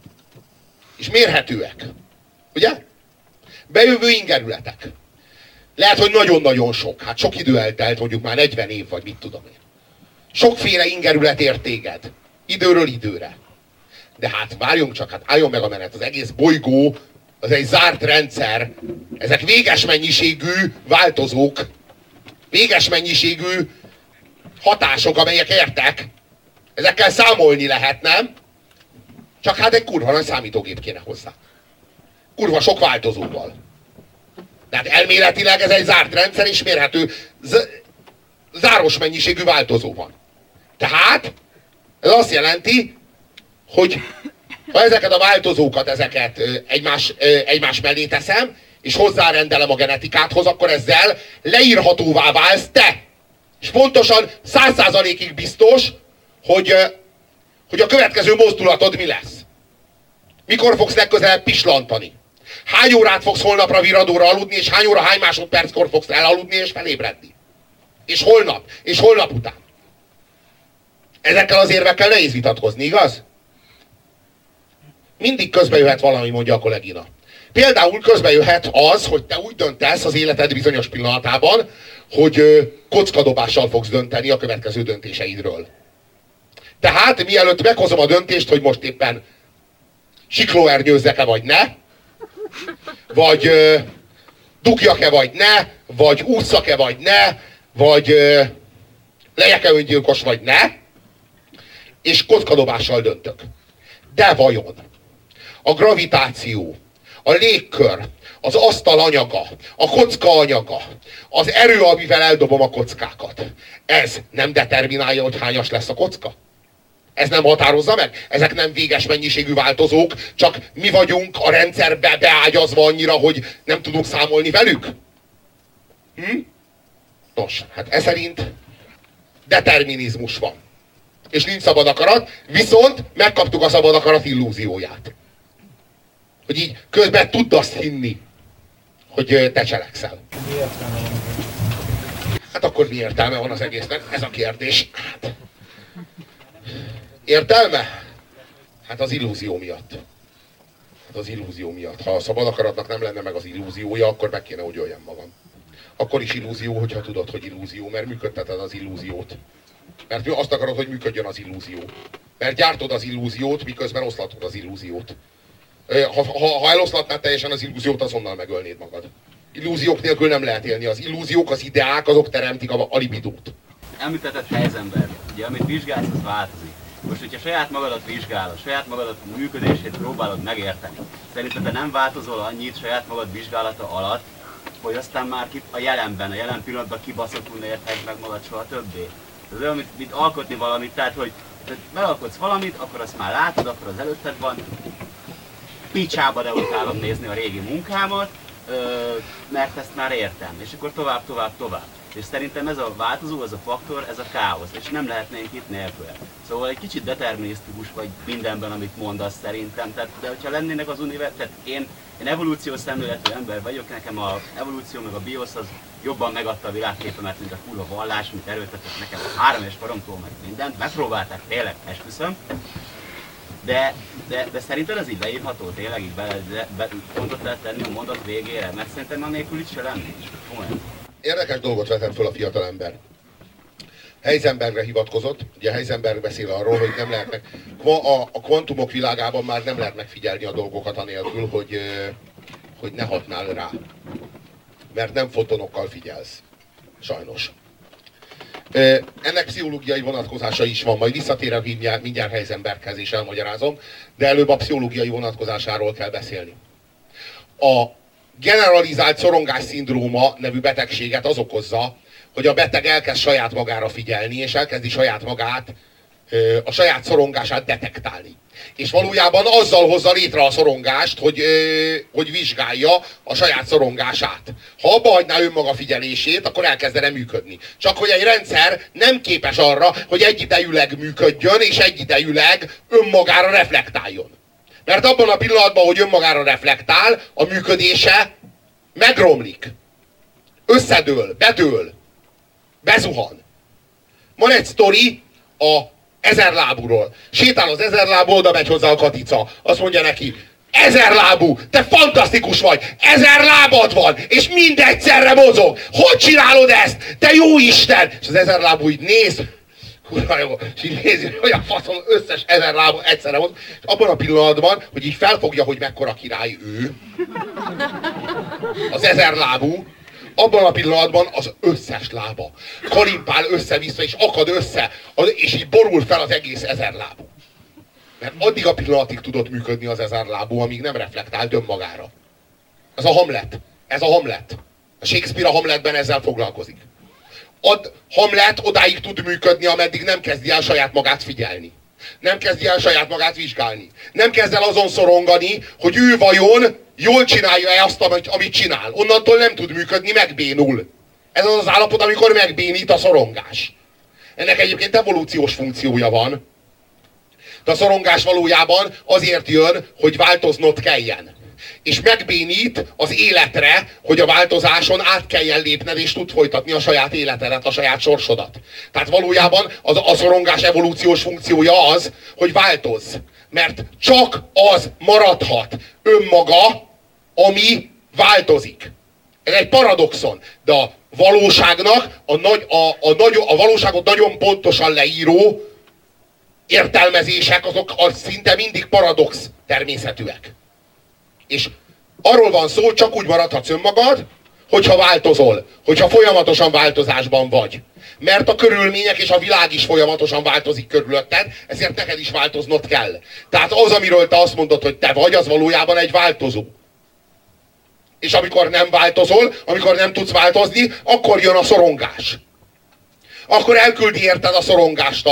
És mérhetőek. Ugye? Bejövő ingerületek. Lehet, hogy nagyon-nagyon sok. Hát sok idő eltelt, mondjuk már 40 év, vagy mit tudom én. Sokféle ingerület ért téged. Időről időre. De hát várjunk csak, hát álljon meg a menet. Az egész bolygó, az egy zárt rendszer. Ezek véges mennyiségű változók. Véges mennyiségű hatások, amelyek értek. Ezekkel számolni lehet, nem? Csak hát egy kurva nagy számítógép kéne hozzá. Kurva sok változóval. Tehát elméletileg ez egy zárt rendszer, és mérhető záros mennyiségű változó van. Tehát ez azt jelenti, hogy ha ezeket a változókat egymás mellé teszem, és hozzárendelem a genetikádhoz, akkor ezzel leírhatóvá válsz te. És pontosan 100%-ig biztos, hogy a következő mozdulatod mi lesz. Mikor fogsz legközelebb pislantani? Hány órát fogsz holnapra viradóra aludni, és hány másodperckor fogsz elaludni és felébredni? És holnap után. Ezekkel az érvekkel nehéz vitatkozni, igaz? Mindig közbe jöhet valami, mondja a kollégina. Például közbe jöhet az, hogy te úgy döntesz az életed bizonyos pillanatában, hogy kockadobással fogsz dönteni a következő döntéseidről. Tehát mielőtt meghozom a döntést, hogy most éppen siklóernyőzzek-e vagy ne, vagy dugjak-e vagy ne, vagy ússzak-e vagy ne, vagy legyek-e öngyilkos vagy ne, és kockadobással döntök. De vajon a gravitáció, a légkör, az asztal anyaga, a kocka anyaga, az erő, amivel eldobom a kockákat, ez nem determinálja, hogy hányas lesz a kocka? Ez nem határozza meg? Ezek nem véges mennyiségű változók, csak mi vagyunk a rendszerbe beágyazva annyira, hogy nem tudunk számolni velük? Nos, hát ez szerint determinizmus van. És nincs szabad akarat, viszont megkaptuk a szabad akarat illúzióját. Hogy így közben tudd azt hinni, hogy te cselekszel. Hát akkor mi értelme van az egésznek? Ez a kérdés. Hát. Értelme? Hát az illúzió miatt. Hát az illúzió miatt. Ha a szabad akaratnak nem lenne meg az illúziója, akkor meg kéne, hogy öljem magam. Akkor is illúzió, hogyha tudod, hogy illúzió, mert működteted az illúziót. Mert azt akarod, hogy működjön az illúzió. Mert gyártod az illúziót, miközben oszlatod az illúziót. Ha eloszlatnád teljesen az illúziót, azonnal megölnéd magad. Illúziók nélkül nem lehet élni. Az illúziók, az ideák, azok teremtik a libidót. Említetted Heisenberg. Ugye, amit vizsgálsz, az változik. Most, hogyha saját magadat vizsgálod, saját magadat működését próbálod megérteni, szerinted te nem változol annyit saját magad vizsgálata alatt, hogy aztán már a jelen pillanatban kibaszottul érted meg magad soha többé. Ez olyan, mint alkotni valamit, tehát hogy megalkotsz valamit, akkor azt már látod, akkor az előtted van, picsába de utálom nézni a régi munkámat, mert ezt már értem, és akkor tovább. És szerintem ez a változó, ez a faktor, ez a káosz, és nem lehetnénk itt nélküle. Szóval egy kicsit determinisztikus vagy mindenben, amit mondasz szerintem. Tehát, de hogyha lennének az tehát én evolúciós szemléletű ember vagyok, nekem az evolúció meg a biosz az jobban megadta a világképemet, mint a kurva vallás, amit erőltetett nekem a 3 éves koromtól meg mindent. Megpróbálták tényleg, esküszöm. De szerinted ez így leírható, tényleg így pontot lehet tenni a mondat végére, mert szerintem annélkül itt se lennék. Komolyan. Érdekes dolgot vetett föl a fiatalember. Heisenbergre hivatkozott, ugye Heisenberg beszél arról, hogy nem lehet a kvantumok világában már nem lehet megfigyelni a dolgokat anélkül, hogy ne hatnál rá. Mert nem fotonokkal figyelsz. Sajnos. Ennek pszichológiai vonatkozása is van, majd visszatérek mindjárt Heisenberghez és elmagyarázom, de előbb a pszichológiai vonatkozásáról kell beszélni. A generalizált szorongás szindróma nevű betegséget az okozza, hogy a beteg elkezd saját magára figyelni, és elkezdi saját magát a saját szorongását detektálni. És valójában azzal hozza létre a szorongást, hogy vizsgálja a saját szorongását. Ha abba hagyná önmaga figyelését, akkor elkezdene működni. Csak hogy egy rendszer nem képes arra, hogy egyidejűleg működjön, és egyidejűleg önmagára reflektáljon. Mert abban a pillanatban, hogy önmagára reflektál, a működése megromlik. Összedől, bedől, bezuhan. Van egy sztori a ezerlábúról. Sétál az ezerlábú, oda megy hozzá a Katica. Azt mondja neki, ezerlábú, te fantasztikus vagy, 1000 lábad van, és mindegyszerre mozog. Hogy csinálod ezt? Te jó Isten! És az ezerlábú így néz, kurva jó, és így nézi, hogy a faszom összes 1000 lábú egyszerre mozog. És abban a pillanatban, hogy így felfogja, hogy mekkora király ő, az ezerlábú, abban a pillanatban az összes lába kalimpál össze-vissza, és akad össze, és így borul fel az egész 1000 lábú. Mert addig a pillanatig tudott működni az 1000 lábú, amíg nem reflektált önmagára. Ez a Hamlet. Ez a Hamlet. A Shakespeare a Hamletben ezzel foglalkozik. Hamlet odáig tud működni, ameddig nem kezdi el saját magát figyelni. Nem kezdi el saját magát vizsgálni. Nem kezd el azon szorongani, hogy ő vajon jól csinálja-e azt, amit csinál. Onnantól nem tud működni, megbénul. Ez az az állapot, amikor megbénít a szorongás. Ennek egyébként evolúciós funkciója van. De a szorongás valójában azért jön, hogy változnod kelljen. És megbénít az életre, hogy a változáson át kelljen lépned, és tud folytatni a saját életedet, a saját sorsodat. Tehát valójában a szorongás evolúciós funkciója az, hogy változz. Mert csak az maradhat önmaga, ami változik. Ez egy paradoxon, de a valóságnak, a valóságot nagyon pontosan leíró értelmezések, azok szinte mindig paradox természetűek. És arról van szó, csak úgy maradhatsz önmagad, hogyha változol, hogyha folyamatosan változásban vagy. Mert a körülmények és a világ is folyamatosan változik körülötted, ezért neked is változnod kell. Tehát az, amiről te azt mondod, hogy te vagy, az valójában egy változó. És amikor nem változol, amikor nem tudsz változni, akkor jön a szorongás. Akkor elküldi érted a szorongást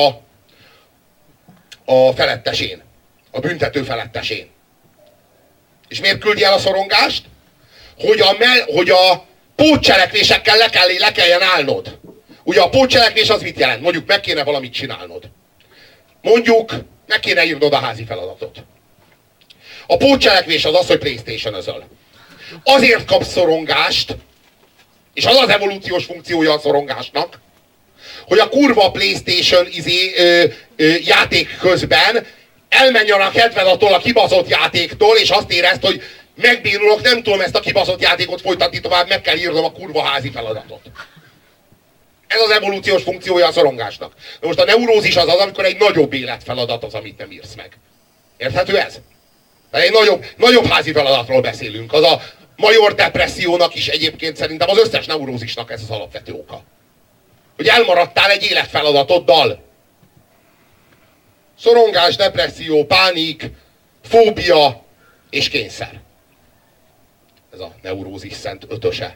a felettesén, a büntető felettesén. És miért küldi el a szorongást? Hogy a pótcselekvésekkel le kelljen állnod. Ugye a pótcselekvés az mit jelent? Mondjuk meg kéne valamit csinálnod. Mondjuk meg kéne írnod a házi feladatot. A pótcselekvés az az, hogy PlayStation-özöl. Azért kapsz szorongást, és az az evolúciós funkciója a szorongásnak, hogy a kurva PlayStation játék közben elmenjen a kedved attól a kibaszott játéktól, és azt érezd, hogy megbénulok, nem tudom ezt a kibaszott játékot folytatni tovább, meg kell írnom a kurva házi feladatot. Ez az evolúciós funkciója a szorongásnak. De most a neurózis az az, amikor egy nagyobb életfeladat az, amit nem írsz meg. Érthető ez? De egy nagyobb házi feladatról beszélünk. Az a major depressziónak is egyébként szerintem az összes neurózisnak ez az alapvető oka. Hogy elmaradtál egy életfeladatoddal. Szorongás, depresszió, pánik, fóbia és kényszer. Ez a neurózis szent ötöse.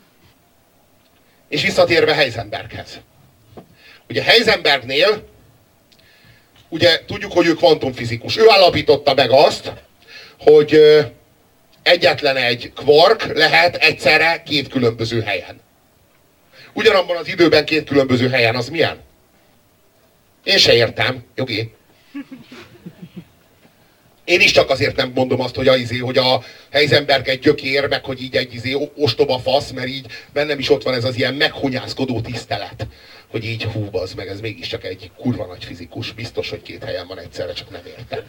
És visszatérve Heisenberghez. Ugye Heisenbergnél, ugye tudjuk, hogy ő kvantumfizikus. Ő állapította meg azt, hogy egyetlen egy kvark lehet egyszerre két különböző helyen. Ugyanabban az időben két különböző helyen, az milyen? Én se értem, Jogi. Én is csak azért nem mondom azt, hogy a Heisenberg egy gyökér, meg hogy így egy ostoba fasz, mert így bennem is ott van ez az ilyen meghonyászkodó tisztelet. Hogy így hú, bazd meg, ez mégiscsak egy kurva nagy fizikus. Biztos, hogy két helyen van egyszerre, csak nem értem.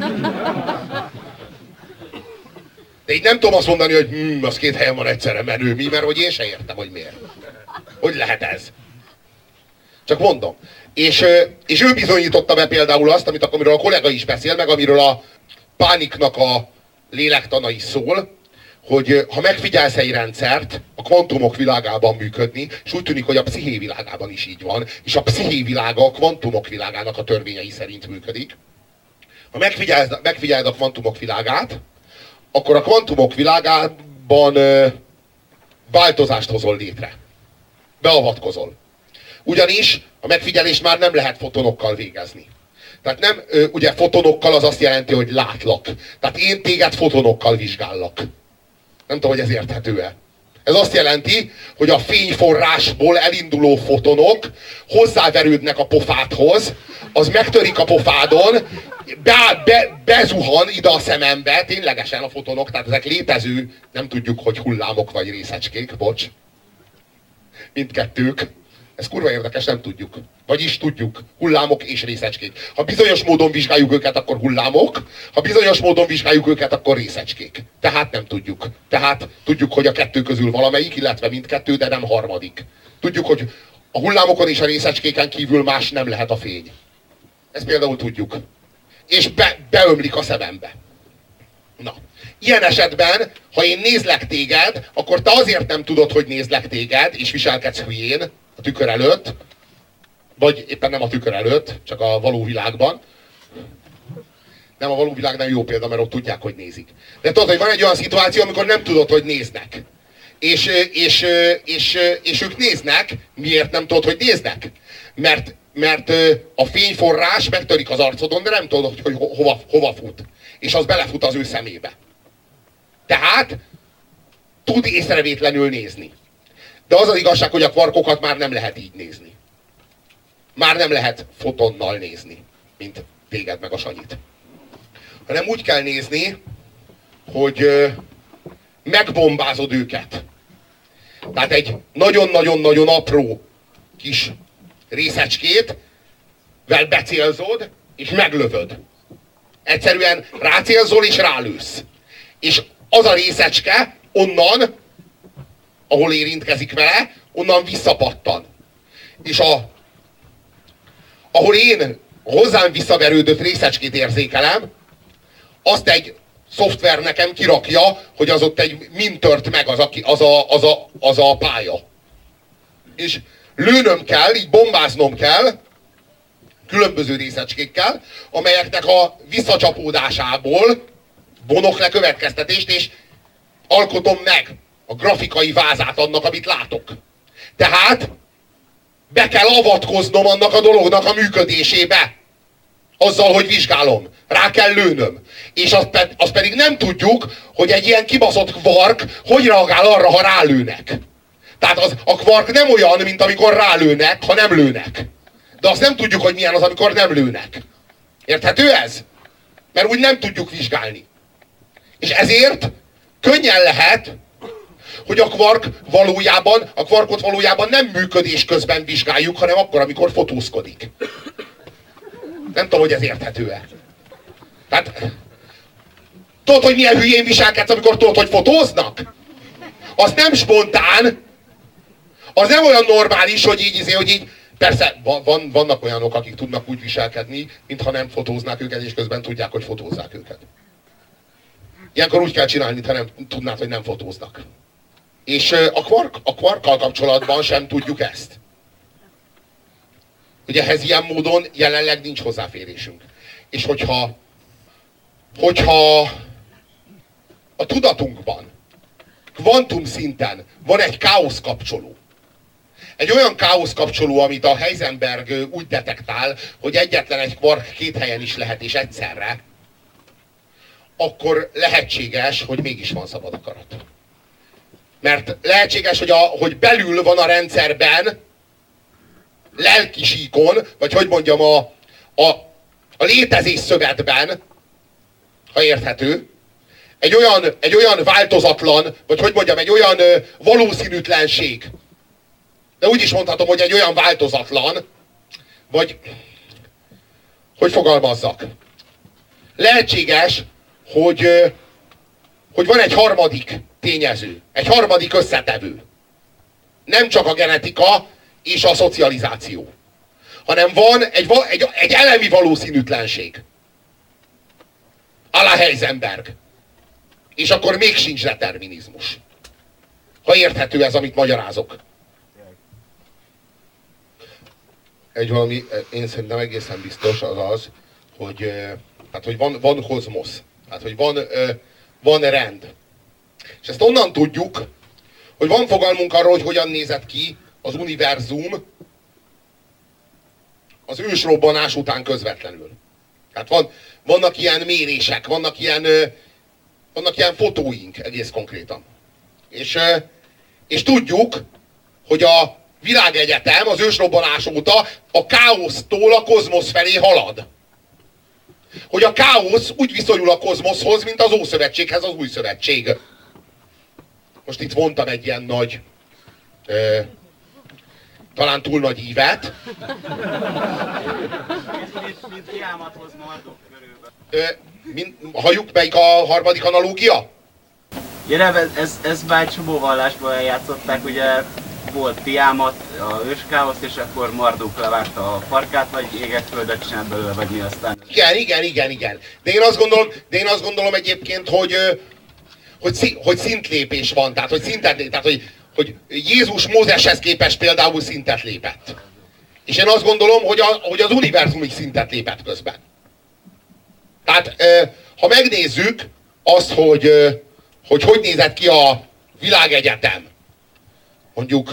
De így nem tudom azt mondani, hogy az két helyen van egyszerre menő, mert hogy én se értem, hogy miért. Hogy lehet ez? Csak mondom. És ő bizonyította be például azt, amiről a kollega is beszél, meg amiről a pániknak a lélektana is szól, hogy ha megfigyelsz egy rendszert, a kvantumok világában működni, és úgy tűnik, hogy a psziché világában is így van, és a psziché világa a kvantumok világának a törvényei szerint működik. Ha megfigyeld a kvantumok világát, akkor a kvantumok világában változást hozol létre. Beavatkozol. Ugyanis a megfigyelést már nem lehet fotonokkal végezni. Tehát nem, ugye fotonokkal az azt jelenti, hogy látlak. Tehát én téged fotonokkal vizsgállak. Nem tudom, hogy ez érthető-e. Ez azt jelenti, hogy a fényforrásból elinduló fotonok hozzáverődnek a pofádhoz, az megtörik a pofádon, bezuhan ide a szemembe, ténylegesen a fotonok, tehát ezek létező, nem tudjuk, hogy hullámok vagy részecskék, bocs. Mindkettők. Ez kurva érdekes, nem tudjuk. Vagyis tudjuk, hullámok és részecskék. Ha bizonyos módon vizsgáljuk őket, akkor hullámok, ha bizonyos módon vizsgáljuk őket, akkor részecskék. Tehát nem tudjuk. Tehát tudjuk, hogy a kettő közül valamelyik, illetve mindkettő, de nem harmadik. Tudjuk, hogy a hullámokon és a részecskéken kívül más nem lehet a fény. Ezt például tudjuk. És beömlik a szemembe. Na, ilyen esetben, ha én nézlek téged, akkor te azért nem tudod, hogy nézlek téged, és viselkedsz hülyén a tükör előtt, vagy éppen nem a tükör előtt, csak a való világban. Nem, a való világ nem jó példa, mert ott tudják, hogy nézik. De tudod, hogy van egy olyan szituáció, amikor nem tudod, hogy néznek. És ők néznek. Miért nem tudod, hogy néznek? Mert a fényforrás megtörik az arcodon, de nem tudod, hogy hova fut. És az belefut az ő szemébe. Tehát tud észrevétlenül nézni. De az az igazság, hogy a kvarkokat már nem lehet így nézni. Már nem lehet fotonnal nézni, mint téged meg a Sanyit. Hanem úgy kell nézni, hogy megbombázod őket. Tehát egy nagyon-nagyon-nagyon apró kis részecskét becélzod, és meglövöd. Egyszerűen rácélzol, és rálősz. És az a részecske onnan, ahol érintkezik vele, onnan visszapattan. És ahol én hozzám visszaverődött részecskét érzékelem, azt egy szoftver nekem kirakja, hogy az ott min tört meg az a pálya. És lőnöm kell, így bombáznom kell, különböző részecskékkel, amelyeknek a visszacsapódásából vonok le következtetést, és alkotom meg a grafikai vázát annak, amit látok. Tehát be kell avatkoznom annak a dolognak a működésébe. Azzal, hogy vizsgálom. Rá kell lőnöm. És azt pedig nem tudjuk, hogy egy ilyen kibaszott kvark hogy reagál arra, ha rálőnek. Tehát a kvark nem olyan, mint amikor rálőnek, ha nem lőnek. De azt nem tudjuk, hogy milyen az, amikor nem lőnek. Érthető ez? Mert úgy nem tudjuk vizsgálni. És ezért könnyen lehet, hogy a kvarkot valójában nem működés közben vizsgáljuk, hanem akkor, amikor fotózkodik. Nem tudom, hogy ez érthető-e. Tehát, tudod, hogy milyen hülyén viselkedsz, amikor tudod, hogy fotóznak? Az nem spontán, az nem olyan normális, hogy így persze, vannak olyanok, akik tudnak úgy viselkedni, mintha nem fotóznák őket, és közben tudják, hogy fotózzák őket. Ilyenkor úgy kell csinálni, mintha nem tudnád, hogy nem fotóznak. És a kvarkkal kapcsolatban sem tudjuk ezt. Hogy ehhez ilyen módon jelenleg nincs hozzáférésünk. És hogyha a tudatunkban, kvantum szinten van egy káosz kapcsoló, egy olyan káosz kapcsoló, amit a Heisenberg úgy detektál, hogy egyetlen egy kvark két helyen is lehet, és egyszerre, akkor lehetséges, hogy mégis van szabad akarat. Mert lehetséges, hogy belül van a rendszerben, lelki síkon, vagy hogy mondjam, a létezés szövetben, ha érthető, egy olyan változatlan, vagy hogy mondjam, egy olyan valószínűtlenség. De úgy is mondhatom, hogy egy olyan változatlan, vagy hogy fogalmazzak. Lehetséges, hogy van egy harmadik tényező, egy harmadik összetevő. Nem csak a genetika és a szocializáció, hanem van egy elemi valószínűtlenség. A la Heisenberg. És akkor még sincs determinizmus. Ha érthető ez, amit magyarázok. Egy valami, én szerintem egészen biztos az, hogy van kozmosz. Tehát, hogy van rend. És ezt onnan tudjuk, hogy van fogalmunk arról, hogy hogyan nézett ki az univerzum az ősrobbanás után közvetlenül. Tehát vannak ilyen mérések, vannak ilyen fotóink egész konkrétan. És tudjuk, hogy a világegyetem az ősrobbanás óta a káosztól a kozmosz felé halad. Hogy a káosz úgy viszonyul a kozmoszhoz, mint az Ószövetséghez az Új Szövetség. Most itt mondtam egy ilyen nagy, talán túl nagy ívet. Mint Tiamathoz Marduk körülbelül. Halljuk, melyik a harmadik analógia? Gyere, ez bájcsomó vallásban eljátszották, ugye volt Tiamat, a őskáosz, és akkor Marduk levágta a farkát, vagy égett földet csinált belőle, vagy mi aztán. Igen. De én azt gondolom egyébként, hogy szintlépés van, tehát hogy szintet lép, tehát hogy Jézus Mózeshez képest például szintet lépett. És én azt gondolom, hogy az univerzum is szintet lépett közben. Tehát ha megnézzük azt, hogy nézett ki a világegyetem, mondjuk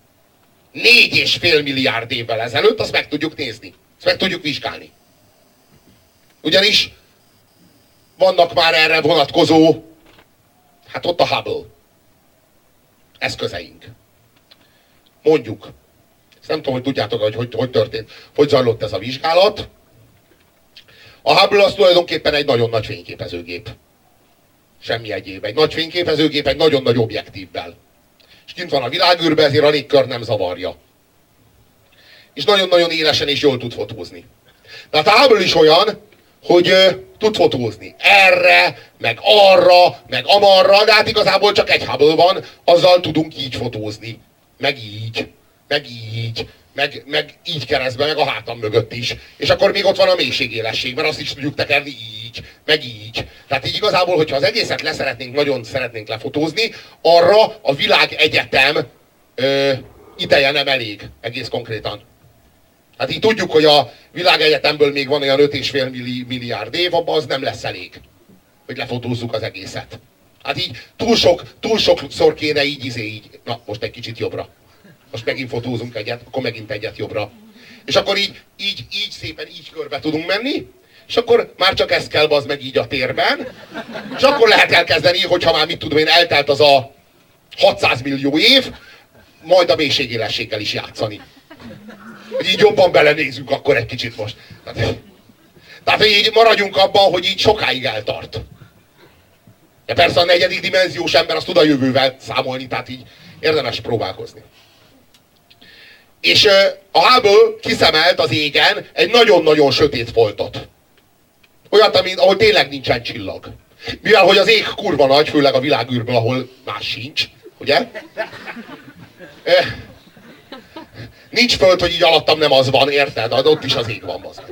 4,5 milliárd évvel ezelőtt, azt meg tudjuk nézni. Azt meg tudjuk vizsgálni. Ugyanis vannak már erre vonatkozó, hát ott a Hubble eszközeink. Mondjuk. Ezt nem tudom, hogy tudjátok, hogy történt, hogy zajlott ez a vizsgálat. A Hubble az tulajdonképpen egy nagyon nagy fényképezőgép. Semmi egyéb. Egy nagy fényképezőgép egy nagyon nagy objektívvel. És kint van a világűrben, ezért a légkör nem zavarja. És nagyon-nagyon élesen és jól tud fotózni. Tehát a Hubble is olyan, hogy tud fotózni. Erre, meg arra, meg amarra, de hát igazából csak egy Hubble van, azzal tudunk így fotózni. Meg így, meg így keresztbe, meg a hátam mögött is. És akkor még ott van a mélységélesség, mert azt is tudjuk tekerni így, meg így. Tehát így igazából, hogyha az egészet nagyon szeretnénk lefotózni, arra a világegyetem ideje nem elég, egész konkrétan. Hát így tudjuk, hogy a világegyetemből még van olyan 5,5 milliárd év, abban az nem lesz elég, hogy lefotózzuk az egészet. Hát így túl sokszor kéne így. Na, most egy kicsit jobbra. Most megint fotózunk egyet, akkor megint egyet jobbra. És akkor így szépen így körbe tudunk menni, és akkor már csak ez kell, bazd meg így a térben, és akkor lehet elkezdeni, hogyha már mit tudom én, eltelt az a 600 millió év, majd a mélységélességgel is játszani. Hogy így jobban belenézzünk akkor egy kicsit most. Tehát így maradjunk abban, hogy így sokáig eltart. De persze a negyedik dimenziós ember azt tud a jövővel számolni, tehát így érdemes próbálkozni. És a Hubble kiszemelt az égen egy nagyon-nagyon sötét foltot. Olyat, ahol tényleg nincsen csillag. Mivel hogy az ég kurva nagy, főleg a világűrből, ahol más sincs, ugye? Nincs föld, hogy így alattam nem az van, érted? De ott is az ég van, az.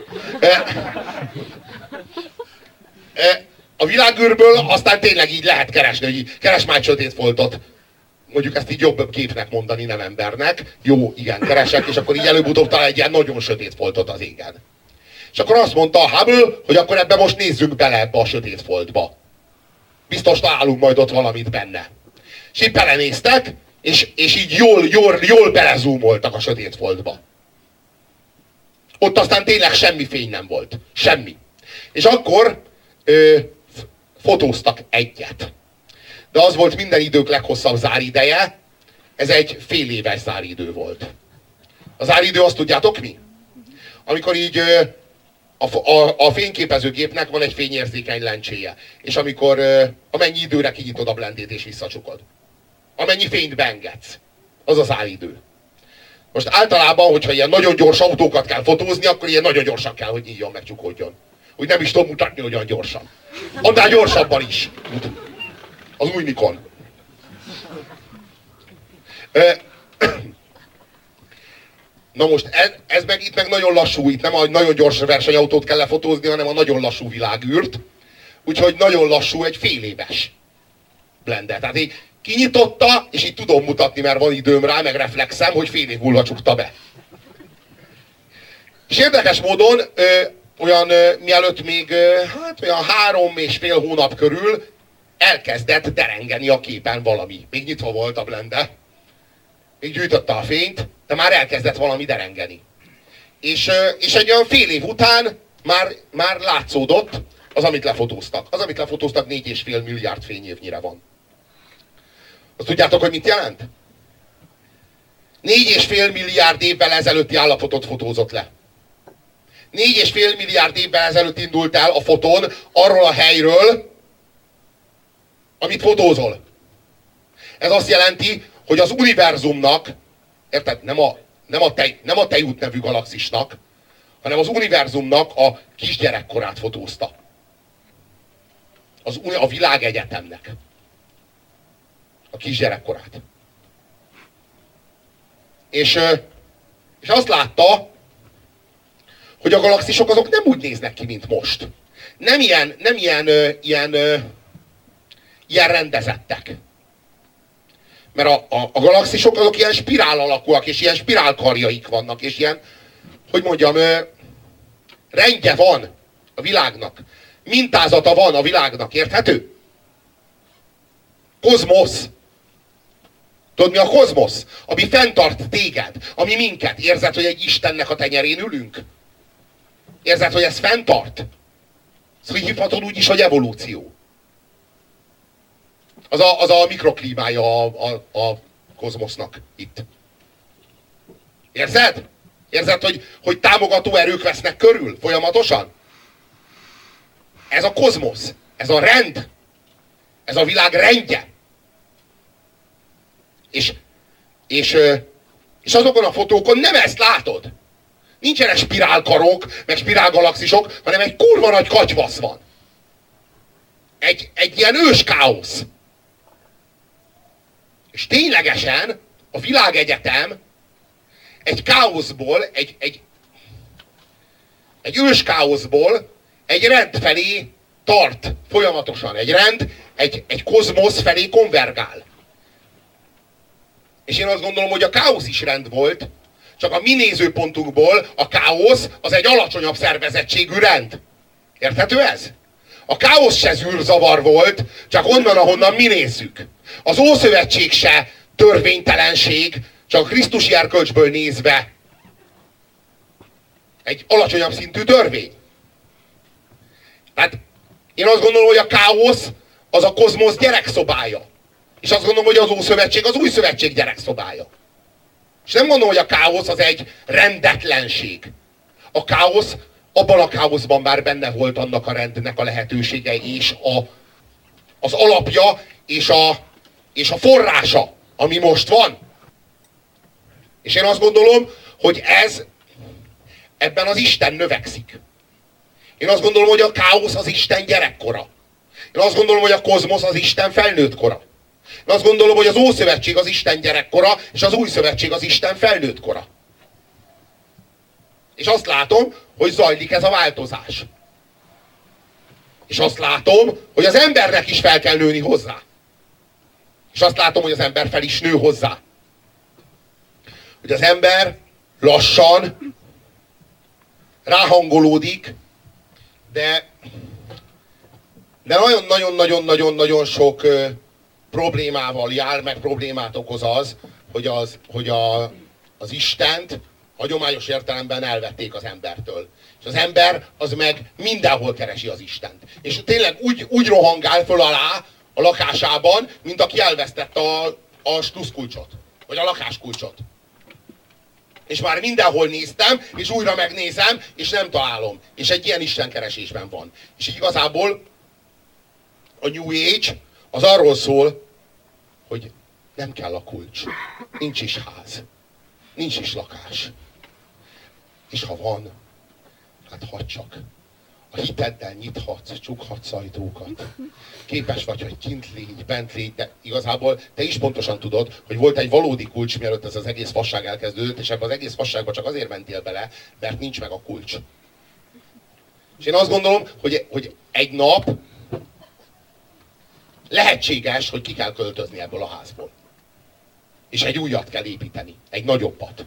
A világűrből aztán tényleg így lehet keresni, hogy így, keres már egy sötét foltot. Mondjuk ezt így jobb képnek mondani, nem embernek. Jó, igen, keresek, és akkor így előbb-utóbb talál egy ilyen nagyon sötét foltot az égen. És akkor azt mondta a Hubble, hogy akkor ebbe most nézzünk bele ebbe a sötét foltba. Biztos találunk majd ott valamit benne. És így belenéztek, és így jól belezúmoltak a sötét foltba. Ott aztán tényleg semmi fény nem volt. Semmi. És akkor fotóztak egyet. De az volt minden idők leghosszabb zárideje, ez egy fél éves záridő volt. A záridő azt tudjátok mi? Amikor így a fényképezőgépnek van egy fényérzékeny lencséje, és amikor amennyi időre kinyitod a blendét és visszacsukod. Amennyi fényt beengedsz, az a záridő. Most általában, hogyha ilyen nagyon gyors autókat kell fotózni, akkor ilyen nagyon gyorsan kell, hogy nyíljon, meg csukódjon. Úgy nem is tudom mutatni, hogy olyan gyorsan. Annál gyorsabban is. Az új Nikon. Na most ez meg itt meg nagyon lassú, itt nem a nagyon gyors versenyautót kell lefotózni, hanem a nagyon lassú világűrt. Úgyhogy nagyon lassú egy fél éves blende. Tehát így kinyitotta, és így tudom mutatni, mert van időm rá, meg reflexem, hogy fél év múlva csukta be. És érdekes módon, mielőtt még olyan 3,5 hónap körül elkezdett derengeni a képen valami. Még nyitva volt a blende. Még gyűjtötte a fényt, de már elkezdett valami derengeni. És egy olyan fél év után már látszódott az, amit lefotóztak. Az, amit lefotóztak, 4,5 milliárd fényévnyire van. Azt tudjátok, hogy mit jelent? 4,5 milliárd évvel ezelőtti állapotot fotózott le. 4,5 milliárd évvel ezelőtt indult el a fotón arról a helyről, amit fotózol. Ez azt jelenti, hogy az univerzumnak, érted, nem a Tejút nevű galaxisnak, hanem az univerzumnak a kisgyerekkorát fotózta. A világegyetemnek a kisgyerekkorát. És azt látta, hogy a galaxisok azok nem úgy néznek ki, mint most. Nem ilyen rendezettek. Mert a galaxisok azok ilyen spirál alakúak, és ilyen spirálkarjaik vannak, és ilyen, hogy mondjam, rendje van a világnak. Mintázata van a világnak, érthető? Kozmosz. Tudod, mi a kozmosz? Ami fenntart téged, ami minket. Érzed, hogy egy Istennek a tenyerén ülünk? Érzed, hogy ez fenntart? Szóval hívhatod úgy is, hogy evolúció. Az a mikroklímája a kozmosznak itt. Érzed? Érzed, hogy támogató erők vesznek körül folyamatosan? Ez a kozmosz, ez a rend, ez a világ rendje. És azokon a fotókon nem ezt látod. Nincsenek spirálkarok, meg spirálgalaxisok, hanem egy kurva nagy katyvasz van. Egy ilyen őskáosz. És ténylegesen a világegyetem egy káoszból, egy őskáoszból egy rend felé tart folyamatosan. Egy rend, egy kozmosz felé konvergál. És én azt gondolom, hogy a káosz is rend volt, csak a mi nézőpontunkból a káosz az egy alacsonyabb szervezettségű rend. Érthető ez? A káosz se zűrzavar volt, csak onnan, ahonnan mi nézzük. Az Ószövetség se törvénytelenség, csak a krisztusi erkölcsből nézve egy alacsonyabb szintű törvény. Hát én azt gondolom, hogy a káosz az a kozmosz gyerekszobája. És azt gondolom, hogy az Ószövetség az Új Szövetség gyerekszobája. És nem gondolom, hogy a káosz az egy rendetlenség. A káosz, abban a káoszban már benne volt annak a rendnek a lehetősége, és az alapja, és a forrása, ami most van. És én azt gondolom, hogy ebben az Isten növekszik. Én azt gondolom, hogy a káosz az Isten gyerekkora. Én azt gondolom, hogy a kozmosz az Isten felnőtt kora. Én azt gondolom, hogy az Ószövetség az Isten gyerekkora, és az Új Szövetség az Isten felnőtt kora. És azt látom, hogy zajlik ez a változás. És azt látom, hogy az embernek is fel kell nőni hozzá. És azt látom, hogy az ember fel is nő hozzá. Hogy az ember lassan ráhangolódik, de nagyon-nagyon-nagyon-nagyon sok problémával jár, meg problémát okoz az, hogy az Istent hagyományos értelemben elvették az embertől. És az ember az meg mindenhol keresi az Istent. És tényleg úgy rohangál föl alá a lakásában, mint aki elvesztette a sluszkulcsot, vagy a lakáskulcsot. És már mindenhol néztem, és újra megnézem, és nem találom. És egy ilyen istenkeresésben van. És igazából a New Age az arról szól, hogy nem kell a kulcs. Nincs is ház. Nincs is lakás. És ha van, hát hagyd csak. A hiteddel nyithatsz, csukhatsz ajtókat. Képes vagy, hogy kint légy, bent légy, de igazából te is pontosan tudod, hogy volt egy valódi kulcs, mielőtt ez az egész fasság elkezdődött, és ebben az egész fasságba csak azért mentél bele, mert nincs meg a kulcs. És én azt gondolom, hogy egy nap lehetséges, hogy ki kell költözni ebből a házból. És egy újat kell építeni, egy nagyobbat.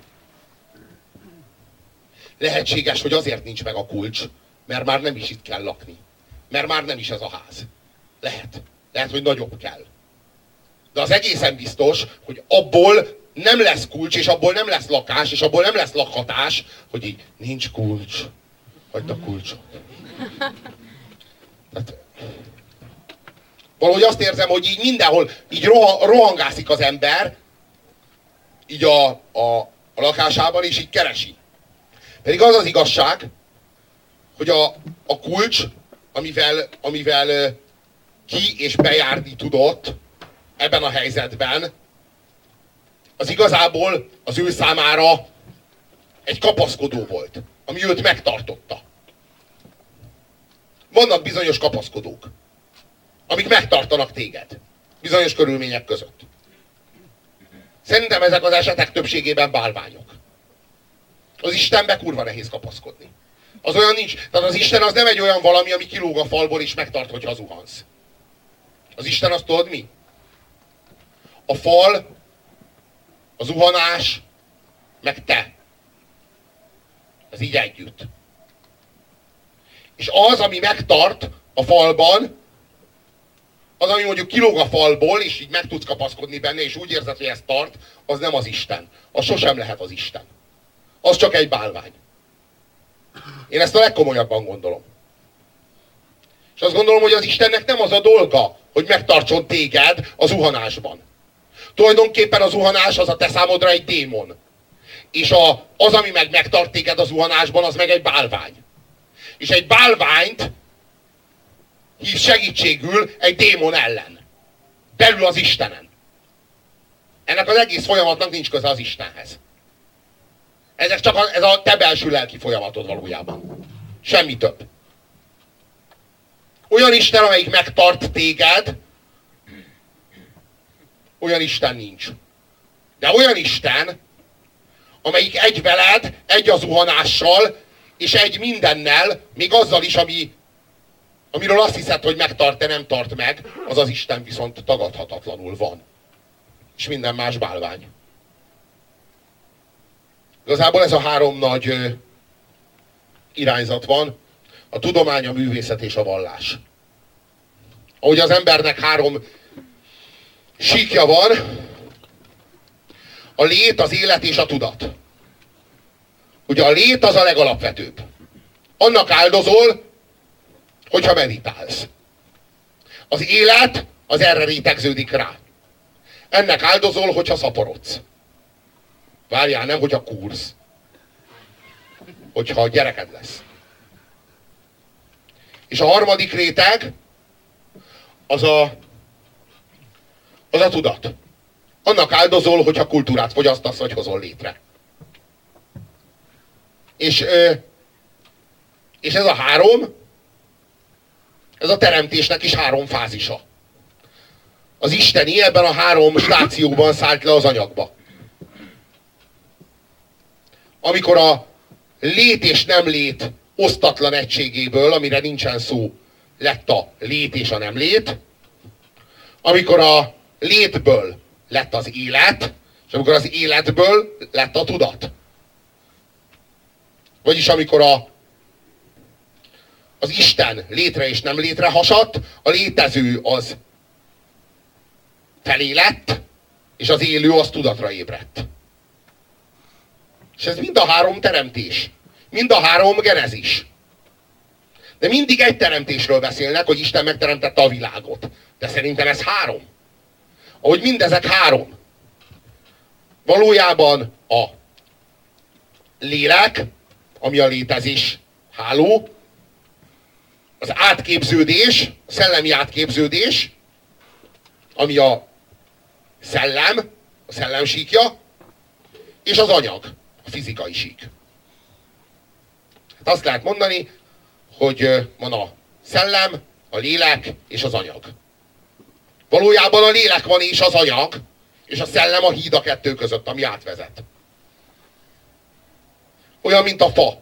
Lehetséges, hogy azért nincs meg a kulcs, mert már nem is itt kell lakni. Mert már nem is ez a ház. Lehet, hogy nagyobb kell. De az egészen biztos, hogy abból nem lesz kulcs, és abból nem lesz lakás, és abból nem lesz lakhatás, hogy így nincs kulcs. Hagyd a kulcsot. Tehát, valahogy azt érzem, hogy így mindenhol így rohangászik az ember, így a lakásában, és így keresi. Pedig az az igazság, hogy a kulcs, amivel ki és bejárni tudott ebben a helyzetben, az igazából az ő számára egy kapaszkodó volt, ami őt megtartotta. Vannak bizonyos kapaszkodók, amik megtartanak téged bizonyos körülmények között. Szerintem ezek az esetek többségében bálványok. Az Istenbe kurva nehéz kapaszkodni. Az olyan nincs. Tehát az Isten az nem egy olyan valami, ami kilóg a falból és megtart, hogyha zuhansz. Az Isten azt tudod mi? A fal, a zuhanás, meg te. Ez így együtt. És az, ami megtart a falban, az, ami mondjuk kilóg a falból, és így meg tudsz kapaszkodni benne, és úgy érzed, hogy ez tart, az nem az Isten. Az sosem lehet az Isten. Az csak egy bálvány. Én ezt a legkomolyabban gondolom. És azt gondolom, hogy az Istennek nem az a dolga, hogy megtartson téged a zuhanásban. Tulajdonképpen a zuhanás az a te számodra egy démon. És az, ami megtart téged a zuhanásban, az meg egy bálvány. És egy bálványt hív segítségül egy démon ellen. Belül az Istenen. Ennek az egész folyamatnak nincs köze az Istenhez. Ez a te belső lelki folyamatod valójában. Semmi több. Olyan Isten, amelyik megtart téged, olyan Isten nincs. De olyan Isten, amelyik egy veled, egy a zuhanással, és egy mindennel, még azzal is, amiről azt hiszed, hogy megtart, de nem tart meg, az az Isten viszont tagadhatatlanul van. És minden más bálvány. Igazából ez a három nagy irányzat van, a tudomány, a művészet és a vallás. Ahogy az embernek három síkja van, a lét, az élet és a tudat. Ugye a lét az a legalapvetőbb. Annak áldozol, hogyha meditálsz. Az élet az erre rétegződik rá. Ennek áldozol, hogyha szaporodsz. Várjál, nem, hogyha kúrsz. Hogyha gyereked lesz. És a harmadik réteg az a tudat. Annak áldozol, hogyha kultúrát fogyasztasz, vagy hozol létre. És ez a három, ez a teremtésnek is három fázisa. Az isteni ebben a három stációban szállt le az anyagba. Amikor a lét és nem lét osztatlan egységéből, amire nincsen szó, lett a lét és a nem lét, amikor a létből lett az élet, és amikor az életből lett a tudat. Vagyis amikor az Isten létre és nem létre hasadt, a létező az felé lett, és az élő az tudatra ébredt. És ez mind a három teremtés. Mind a három genezis. De mindig egy teremtésről beszélnek, hogy Isten megteremtette a világot. De szerintem ez három. Ahogy mindezek három. Valójában a lélek, ami a létezés háló, az átképződés, a szellemi átképződés, ami a szellem síkja, és az anyag, a fizikai sík. Hát azt lehet mondani, hogy van a szellem, a lélek és az anyag. Valójában a lélek van és az anyag, és a szellem a híd a kettő között, ami átvezet. Olyan, mint a fa.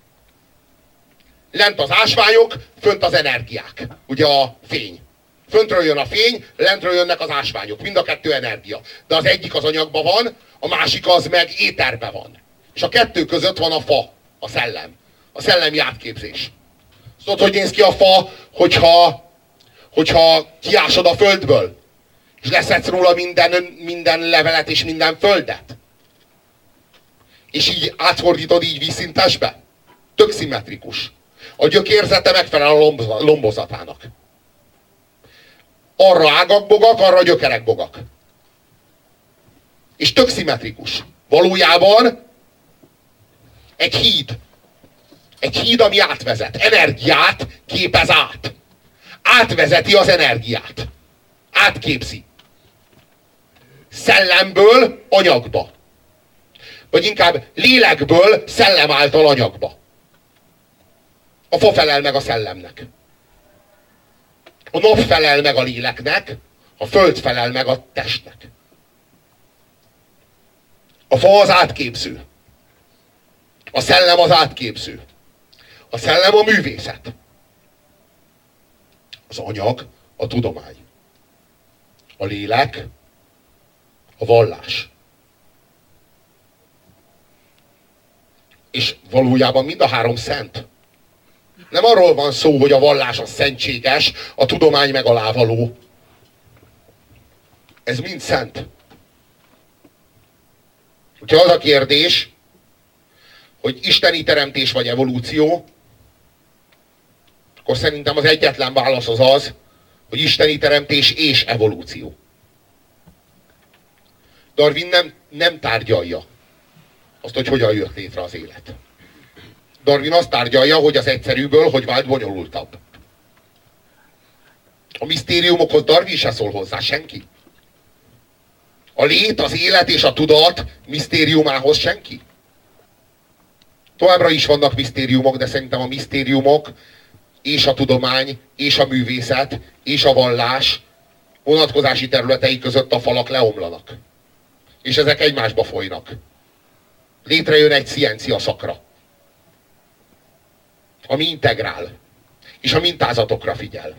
Lent az ásványok, fönt az energiák. Ugye a fény. Föntről jön a fény, lentről jönnek az ásványok. Mind a kettő energia. De az egyik az anyagban van, a másik az meg éterben van. És a kettő között van a fa, a szellem. A szellemi átképzés. Tudod, hogy néz ki a fa, hogyha kiásod a földből? És leszedsz róla minden levelet és minden földet? És így átfordítod így vízszintesbe? Tök szimmetrikus. A gyökérzete megfelel a lombozatának. Arra ágak bogak, arra gyökerek bogak. És tök szimmetrikus. Valójában egy híd. Egy híd, ami átvezet. Energiát képez át. Átvezeti az energiát. Átképzi. Szellemből anyagba. Vagy inkább lélekből szellem által anyagba. A fa felel meg a szellemnek. A nap felel meg a léleknek, a föld felel meg a testnek. A fa az átképző. A szellem az átképző. A szellem a művészet. Az anyag a tudomány. A lélek a vallás. És valójában mind a három szent. Nem arról van szó, hogy a vallás az szentséges, a tudomány meg alávaló. Ez mind szent. Úgyhogy az a kérdés, hogy isteni teremtés vagy evolúció, akkor szerintem az egyetlen válasz az az, hogy isteni teremtés és evolúció. Darwin nem tárgyalja azt, hogy hogyan jött létre az élet. Darwin azt tárgyalja, hogy az egyszerűből hogy vált bonyolultabb. A misztériumokhoz Darwin se szól hozzá, senki. A lét, az élet és a tudat misztériumához senki. Továbbra is vannak misztériumok, de szerintem a misztériumok és a tudomány, és a művészet, és a vallás vonatkozási területei között a falak leomlanak. És ezek egymásba folynak. Létrejön egy sziencia szakra, ami integrál, és a mintázatokra figyel.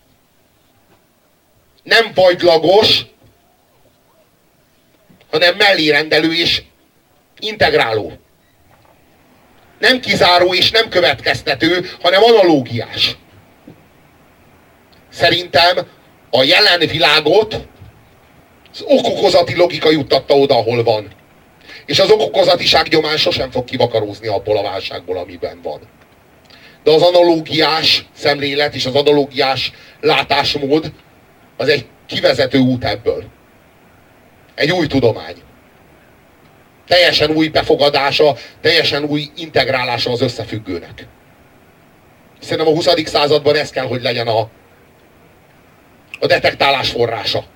Nem vagylagos, hanem mellérendelő és integráló. Nem kizáró és nem következtető, hanem analógiás. Szerintem a jelen világot az okokozati logika juttatta oda, ahol van. És az okokozatiság nyomán sosem fog kivakarózni abból a válságból, amiben van. De az analógiás szemlélet és az analógiás látásmód az egy kivezető út ebből. Egy új tudomány. Teljesen új befogadása, teljesen új integrálása az összefüggőnek. Szerintem a 20. században ez kell, hogy legyen a detektálás forrása.